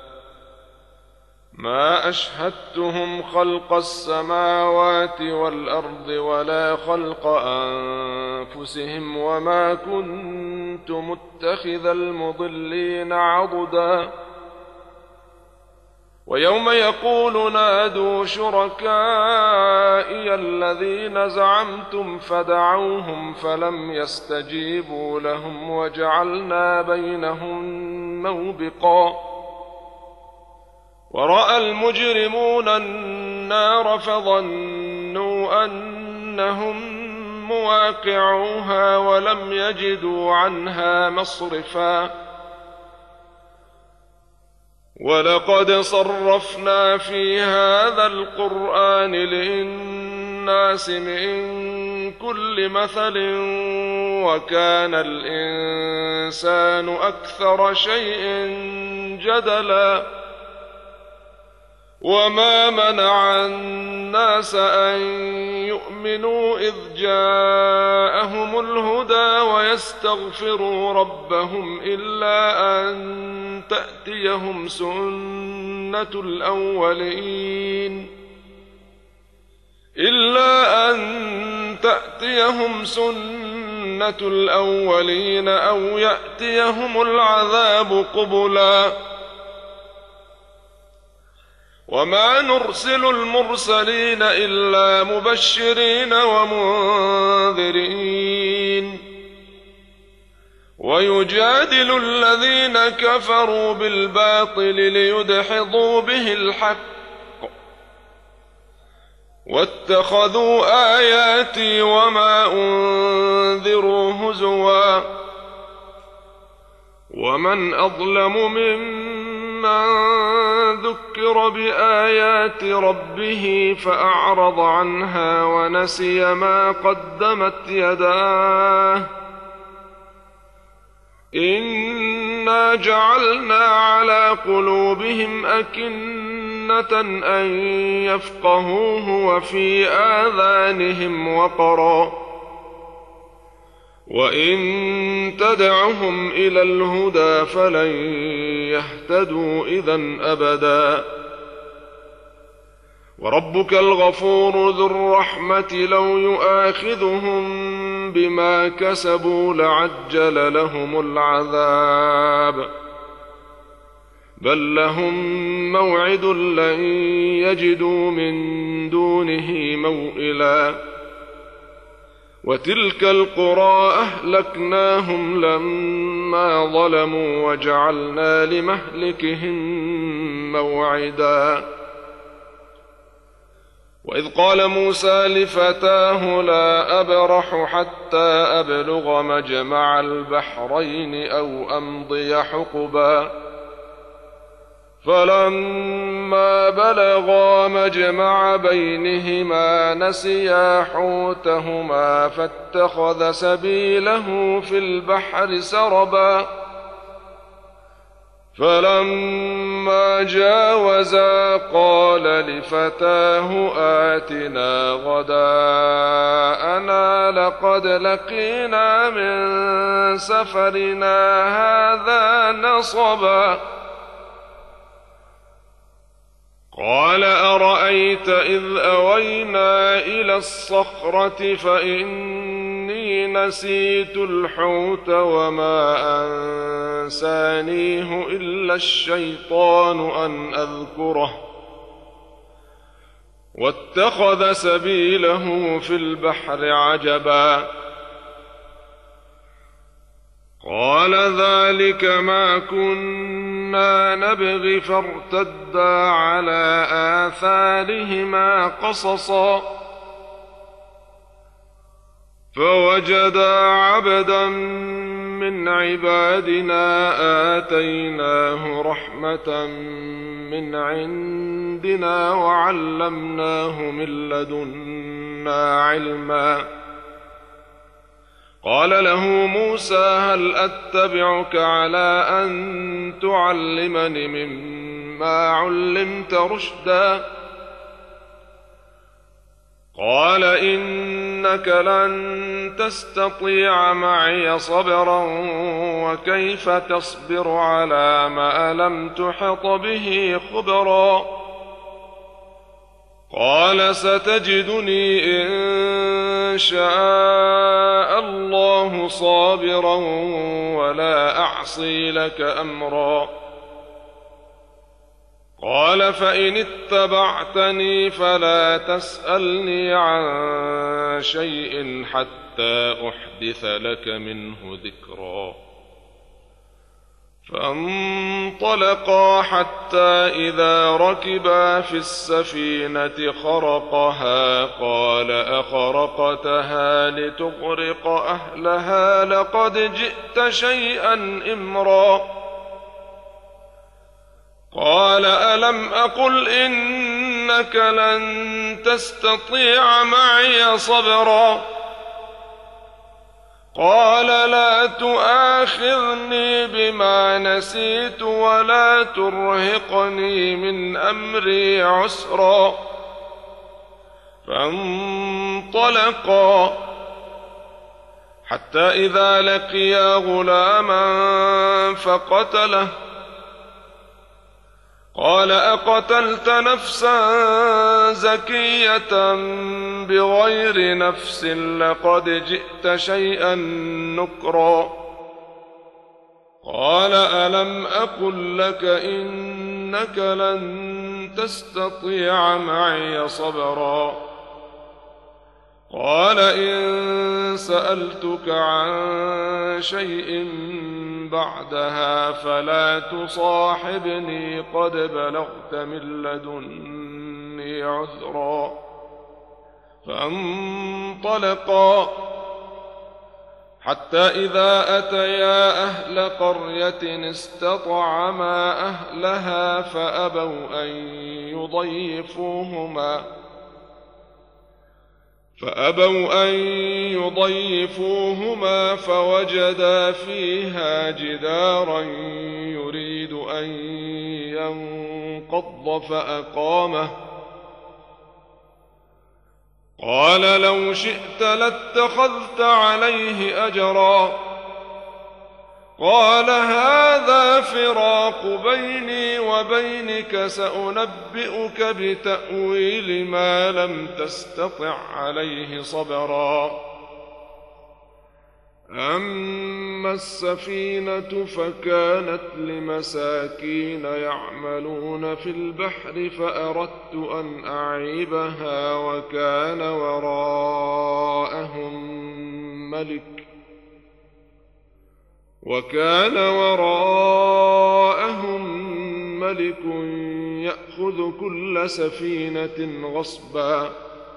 ما أشهدتهم خلق السماوات والأرض ولا خلق أنفسهم وما كنت متخذ المضلين عضدا. ويوم يقول نادوا شركائي الذين زعمتم فدعوهم فلم يستجيبوا لهم وجعلنا بينهم موبقا. ورأى المجرمون النار فظنوا أنهم مواقعوها ولم يجدوا عنها مصرفا. ولقد صرفنا في هذا القرآن للناس من كل مثل وكان الإنسان أكثر شيء جدلا. وما منع الناس أن يؤمنوا إذ جاءهم الهدى ويستغفروا ربهم إلا أن تأتيهم سنة الأولين إلا أن تأتيهم سنة الأولين أو يأتيهم العذاب قبلا. وما نرسل المرسلين إلا مبشرين ومنذرين ويجادل الذين كفروا بالباطل ليدحضوا به الحق واتخذوا آياتي وما أنذروا هزوا. ومن أظلم ممن ذكر بآيات ربه فأعرض عنها ونسي ما قدمت يداه إنا جعلنا على قلوبهم أكنة أن يفقهوه وفي آذانهم وقرا وإن تدعهم إلى الهدى فلن يهتدوا إذن أبدا. وربك الغفور ذو الرحمة لو يؤاخذهم بما كسبوا لعجل لهم العذاب بل لهم موعد لن يجدوا من دونه موئلا وتلك القرى أهلكناهم لما ظلموا وجعلنا لمهلكهم موعدا وإذ قال موسى لفتاه لا أبرح حتى أبلغ مجمع البحرين أو أمضي حقبا فلما بلغا مجمع بينهما نسيا حوتهما فاتخذ سبيله في البحر سربا فلما جاوزا قال لفتاه آتنا غداءنا لقد لقينا من سفرنا هذا نصبا قال أرأيت إذ أوينا إلى الصخرة فإني نسيت الحوت وما أنسانيه إلا الشيطان أن أذكره واتخذ سبيله في البحر عجبا قال ذلك ما كنا نبغي فارتدا على آثارهما قصصا فوجدا عبدا من عبادنا آتيناه رحمة من عندنا وعلمناه من لدنا علما قال له موسى هل أتبعك على أن تعلمني مما علمت رشدا قال إنك لن تستطيع معي صبرا وكيف تصبر على ما لم تحط به خبرا قال ستجدني إن شاء الله صابرا ولا أعصي لك أمرا قال فإن اتبعتني فلا تسألني عن شيء حتى أحدث لك منه ذكرا فانطلقا حتى إذا ركبا في السفينة خرقها قال أخرقتها لتغرق أهلها لقد جئت شيئا إمرا قال ألم أقل إنك لن تستطيع معي صبرا قال لا تؤاخذني بما نسيت ولا ترهقني من أمري عسرا فانطلقا حتى إذا لقيا غلاما فقتله قال أقتلت نفسا زكية بغير نفس لقد جئت شيئا نكرا قال ألم أقل لك إنك لن تستطيع معي صبرا قال إن سألتك عن شيء بعدها فلا تصاحبني قد بلغت من لدني عذرا فانطلقا حتى إذا أتيا أهل قرية استطعما أهلها فأبوا أن يضيفوهما فأبوا أن يضيفوهما فوجدا فيها جدارا يريد أن ينقض فأقامه قال لو شئت لاتخذت عليه أجرا قال هذا فراق بيني وبينك سأنبئك بتأويل ما لم تستطع عليه صبرا أما السفينة فكانت لمساكين يعملون في البحر فأردت أن أعيبها وكان وراءهم ملك وكان وراءهم ملك يأخذ كل سفينة غصبا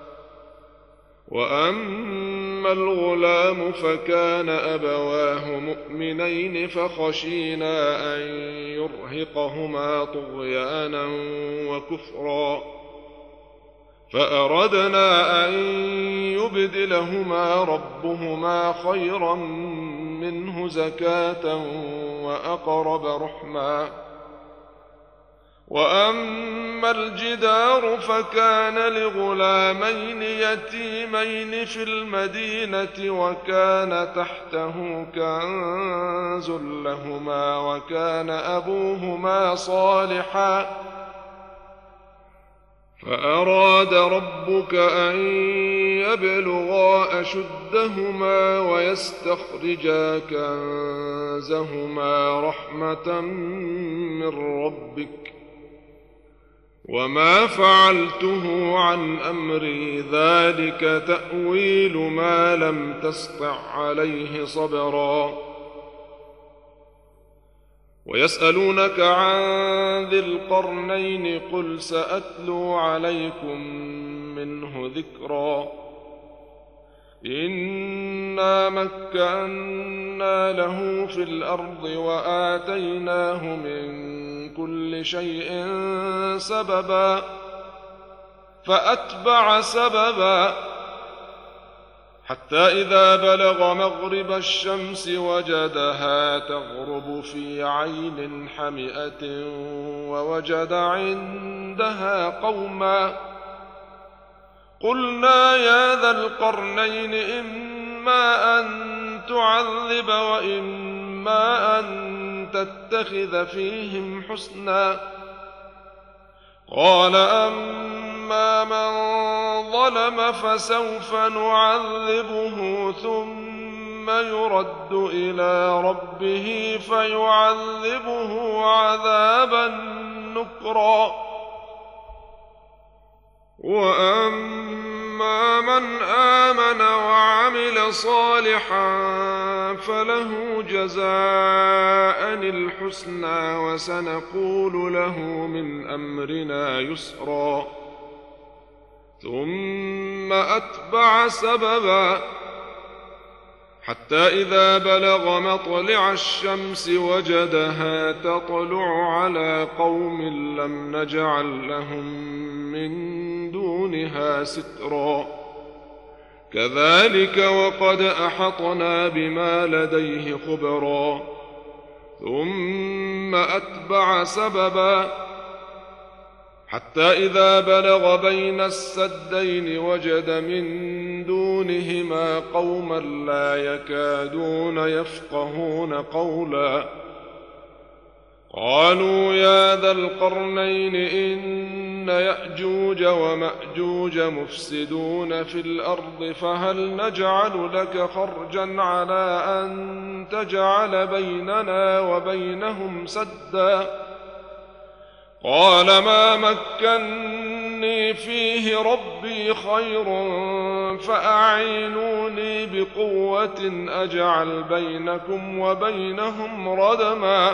وأما الغلام فكان أبواه مؤمنين فخشينا أن يرهقهما طغيانا وكفرا فأردنا أن يبدلهما ربهما خيرا منه زكاة وأقرب رحما وأما الجدار فكان لغلامين يتيمين في المدينة وكان تحته كنز لهما وكان أبوهما صالحا فأراد ربك أن يبلغا أشدهما ويستخرجا كنزهما رحمة من ربك وما فعلته عن أمري ذلك تأويل ما لم تسطع عليه صبرا ويسألونك عن ذي القرنين قل سأتلو عليكم منه ذكرا إنا مكنا له في الأرض وآتيناه من كل شيء سببا فأتبع سببا حتى إذا بلغ مغرب الشمس وجدها تغرب في عين حمئة ووجد عندها قوما قلنا يا ذا القرنين إما أن تعذب وإما أن تتخذ فيهم حسنا قال أما من ظلم فسوف نعذبه ثم يرد إلى ربه فيعذبه عذابا نكرا وأما من آمن وعمل صالحا فله جزاء الحسنى وسنقول له من أمرنا يسرا ثم أتبع سببا حتى إذا بلغ مطلع الشمس وجدها تطلع على قوم لم نجعل لهم من دونها سترا كذلك وقد أحطنا بما لديه خبرا ثم أتبع سببا حتى إذا بلغ بين السدين وجد من دونهما قوما لا يكادون يفقهون قولا قالوا يا ذا القرنين إن يأجوج ومأجوج مفسدون في الأرض فهل نجعل لك خرجا على أن تجعل بيننا وبينهم سدا قال ما مكني فيه ربي خير فأعينوني بقوة أجعل بينكم وبينهم ردما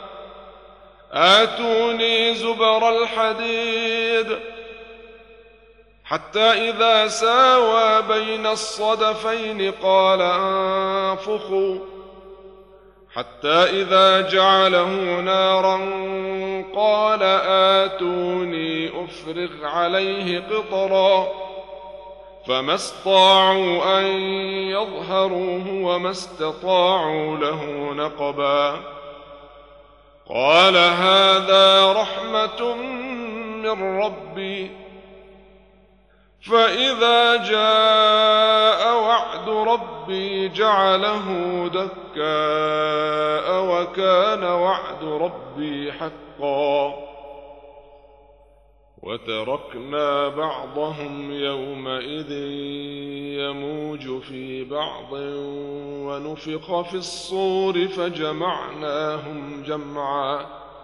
آتوني زبر الحديد حتى إذا ساوى بين الصدفين قال انفخوا حتى إذا جعله نارا قال آتوني أفرغ عليه قطرا فما استطاعوا أن يظهروه وما استطاعوا له نقبا قال هذا رحمة من ربي فإذا جاء وعد ربي جعله دكاء وكان وعد ربي حقا وتركنا بعضهم يومئذ يموج في بعض ونفخ في الصور فجمعناهم جمعا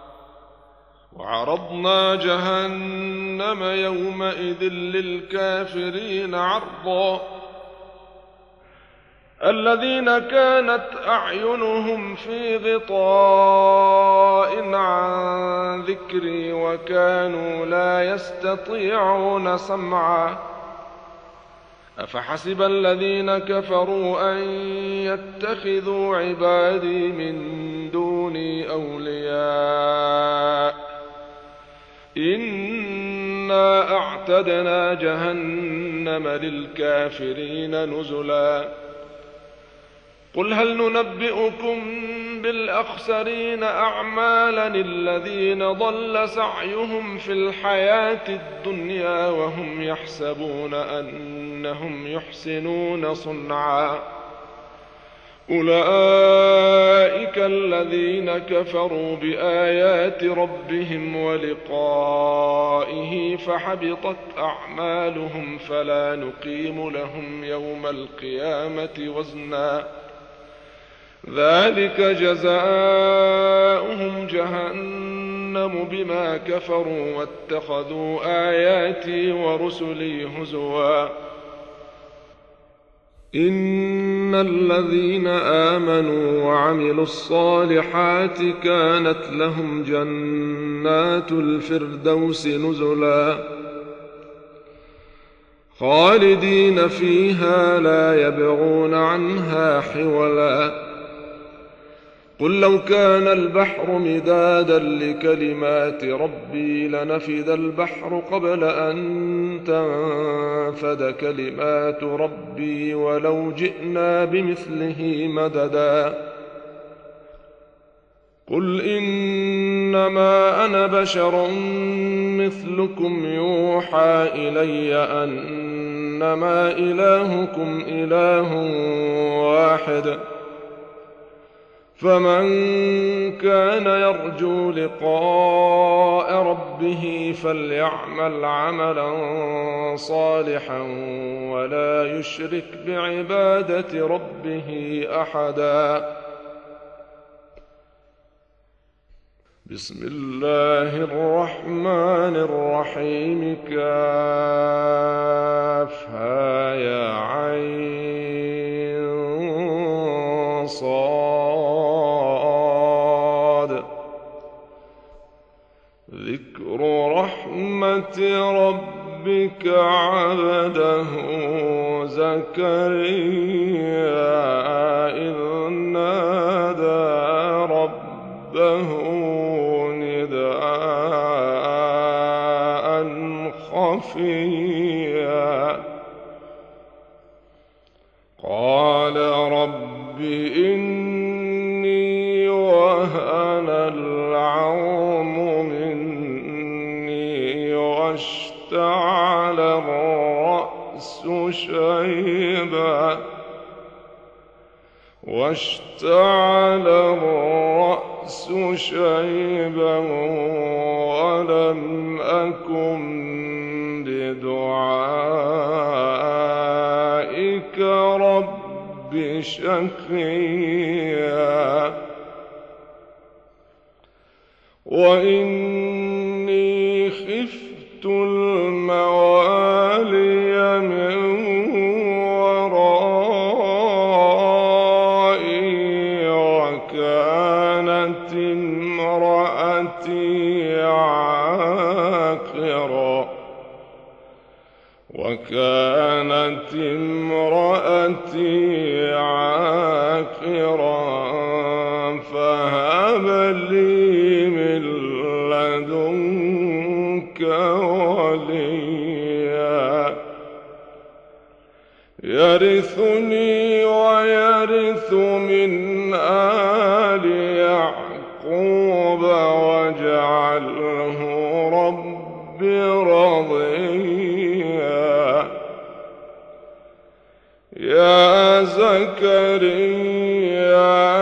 وعرضنا جهنم يومئذ للكافرين عرضا الذين كانت أعينهم في غطاء عن ذكري وكانوا لا يستطيعون سمعا أفحسب الذين كفروا أن يتخذوا عبادي من دوني أولياء إنا أعتدنا جهنم للكافرين نزلا قل هل ننبئكم بالأخسرين أعمالا الذين ضل سعيهم في الحياة الدنيا وهم يحسبون أنهم يحسنون صنعا أولئك الذين كفروا بآيات ربهم ولقائه فحبطت أعمالهم فلا نقيم لهم يوم القيامة وزنا ذلك جزاؤهم جهنم بما كفروا واتخذوا آياتي ورسلي هزوا إن الذين آمنوا وعملوا الصالحات كانت لهم جنات الفردوس نزلا خالدين فيها لا يبغون عنها حولا قل لو كان البحر مدادا لكلمات ربي لنفد البحر قبل أن تنفد كلمات ربي ولو جئنا بمثله مددا قل إنما أنا بشر مثلكم يوحى إلي أنما إلهكم إله واحد فمن كان يرجو لقاء ربه فليعمل عملا صالحا ولا يشرك بعبادة ربه أحدا بسم الله الرحمن الرحيم كافها يا عين صاد ذكر رحمة ربك عبده زكريا إذ نادى ربه نداء خفيا قال رب إني وهن العظم مني واشتعل الرأس شيبا واشتعل الرأس شيبا ولم أكن بدعائك رب شقيا وإني خفت الموالي من ورائي وكانت امرأتي عاقرا وكانت امرأتي عاقرا فهب لي من لدنك وليا يرثني ويرث من آل يعقوب واجعله رب رضيا زكريا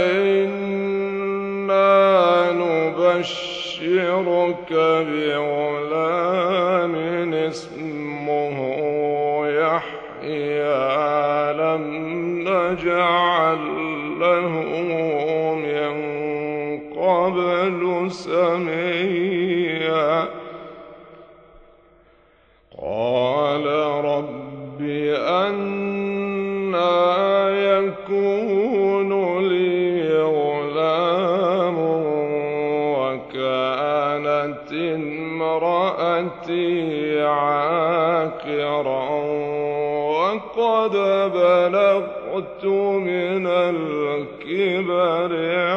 إنا نبشرك بغلام اسمه يحيى لم نجعل له من قبل سميا قال رب أنى يكون لي غلام وكانت امرأتي عاقرا وقد بلغت من الكبر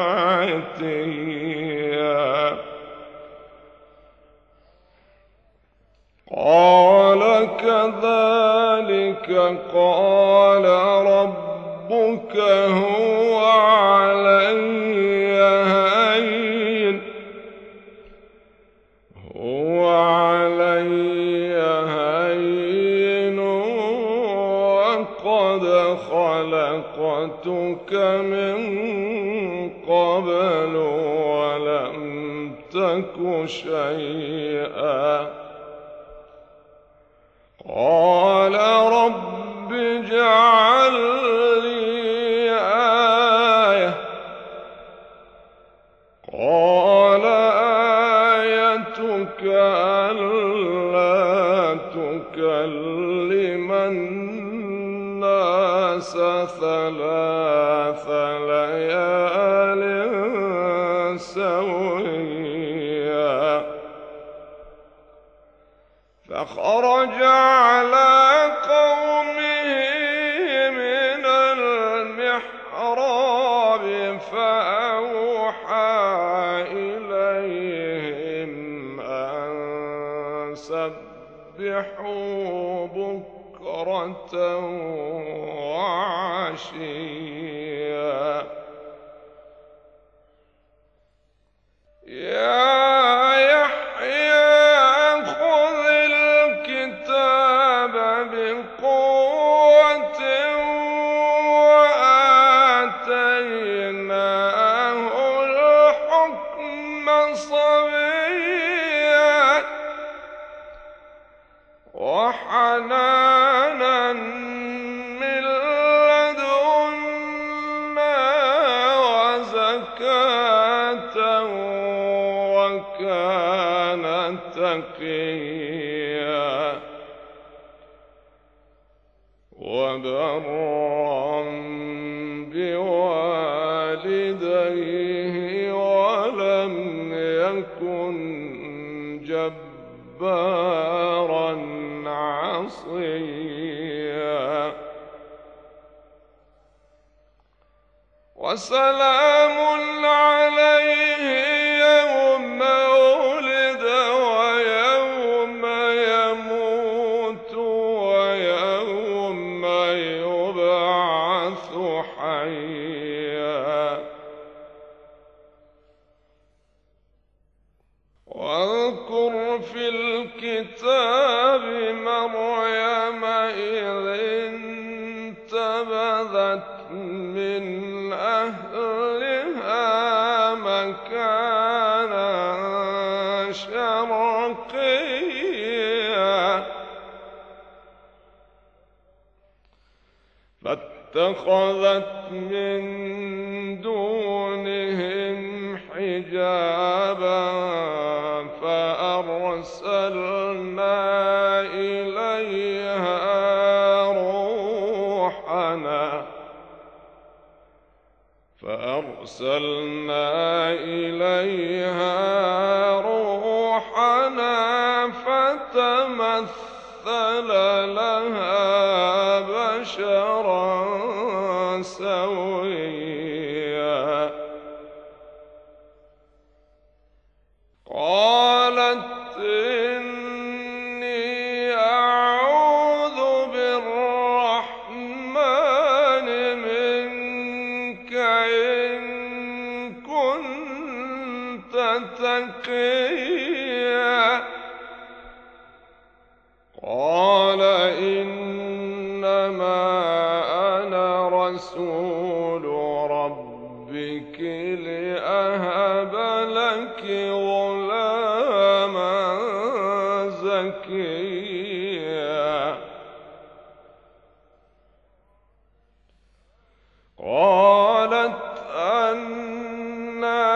عتيا قال كذلك قال ربك هو علي هين هو علي هين وقد خلقتك من قبل ولم تك شيئا قال رب اجعل لي آية قال آيتك ألا تكلم الناس ثلاث ليال سويا فخرج على قومه من المحراب فأوحى إليهم أن سبحوا بكرة وعشيا يا وحنانا من لدنا وزكاة وكان تقيا وبرا بوالديه ولم يكن جبارا عصيا وسلام عليه يوم ولد ويوم يموت ويوم يبعث حيا واذكر في الكتاب مريم إذ انتبذت من أهلها مكانا شرقيا فاتخذت من دونهم حجابا فأرسلنا إليها روحنا فأرسلنا إليها روحنا فتمثل لها بشرا سويا قالت إني أعوذ بالرحمن منك إن كنت تقيا قال إنما أنا زكيا قالت أنى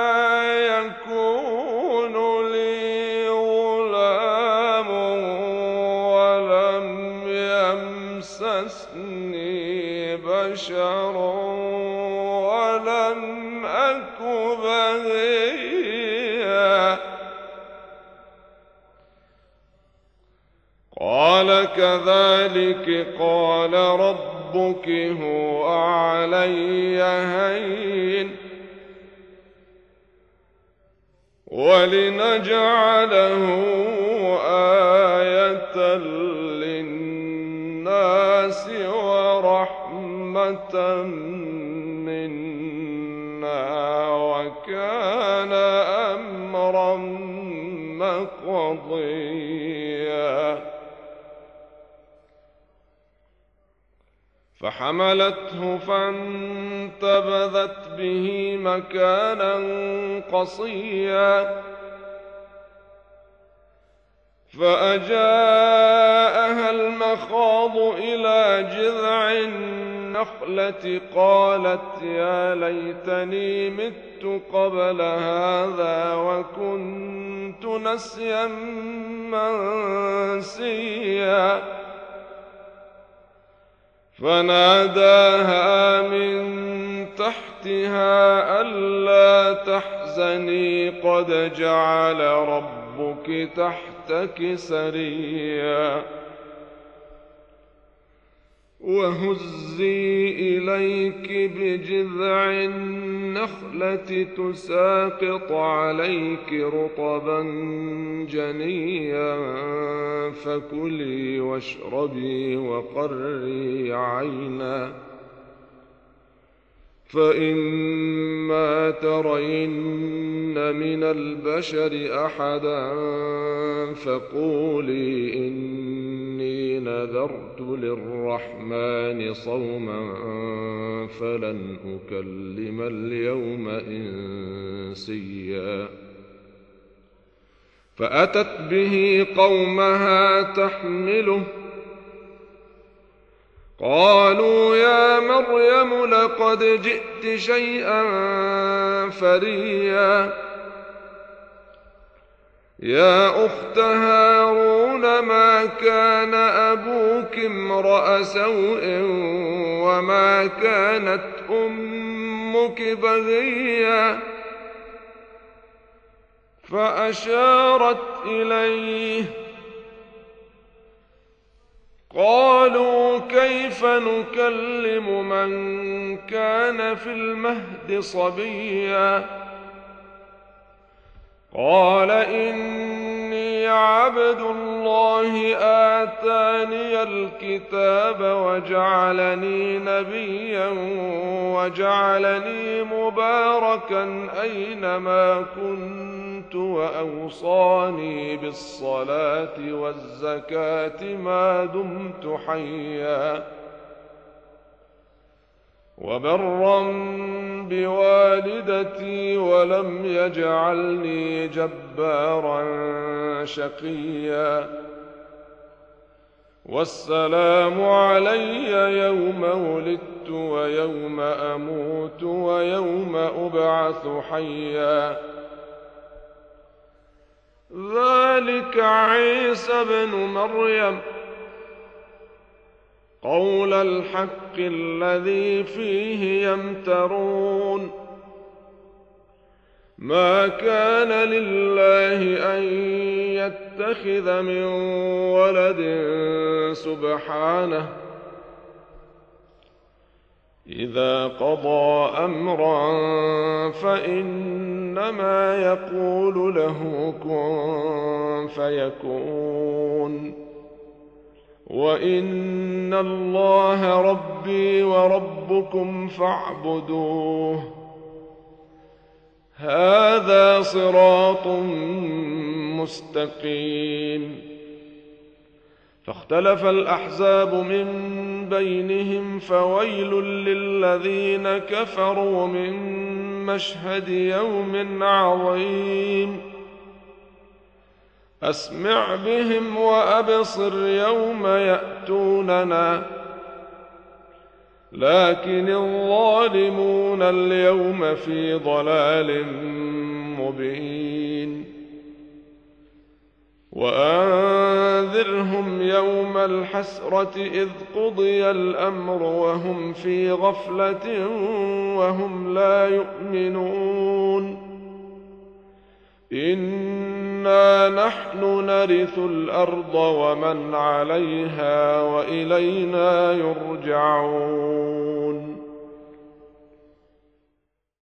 يكون لي غلام ولم يمسسني بشر ولم أك بغيا قال كذلك قال ربك هو علي هين ولنجعله آية للناس ورحمة منا وكان أمرا مقضيا فحملته فانتبذت به مكانا قصيا فأجاءها المخاض إلى جذع النخلة قالت يا ليتني مت قبل هذا وكنت نسيا منسيا فناداها من تحتها ألا تحزني قد جعل ربك تحتك سريا وهزي إليك بجذع النخلة تساقط عليك رطبا جنيا فكلي واشربي وقري عينا فإما ترين من البشر أحدا فقولي إني نذرت للرحمن صوما فلن أكلم اليوم إنسيا فأتت به قومها تحمله قالوا يا مريم لقد جئت شيئا فريا يا أخت هارون ما كان أبوك امرأ سوء وما كانت أمك بغيا فأشارت إليه قالوا كيف نكلم من كان في المهد صبيا قال إني عبد الله آتاني الكتاب وجعلني نبيا وجعلني مباركا أينما كنت وأوصاني بالصلاة والزكاة ما دمت حيا وبرا بوالدتي ولم يجعلني جبارا شقيا والسلام علي يوم ولدت ويوم أموت ويوم أبعث حيا ذلك عيسى ابن مريم قول الحق الذي فيه يمترون ما كان لله أن يتخذ من ولد سبحانه إذا قضى أمرا فإنما يقول له كن فيكون وإن الله ربي وربكم فاعبدوه هذا صراط مستقيم فاختلف الأحزاب من بينهم فويل للذين كفروا من مشهد يوم عظيم أسمع بهم وأبصر يوم يأتوننا، لكن الظالمون اليوم في ضلال مبين. وأنذرهم يوم الحسرة إذ قضي الأمر وهم في غفلة وهم لا يؤمنون. إنا نحن نرث الأرض ومن عليها وإلينا يرجعون.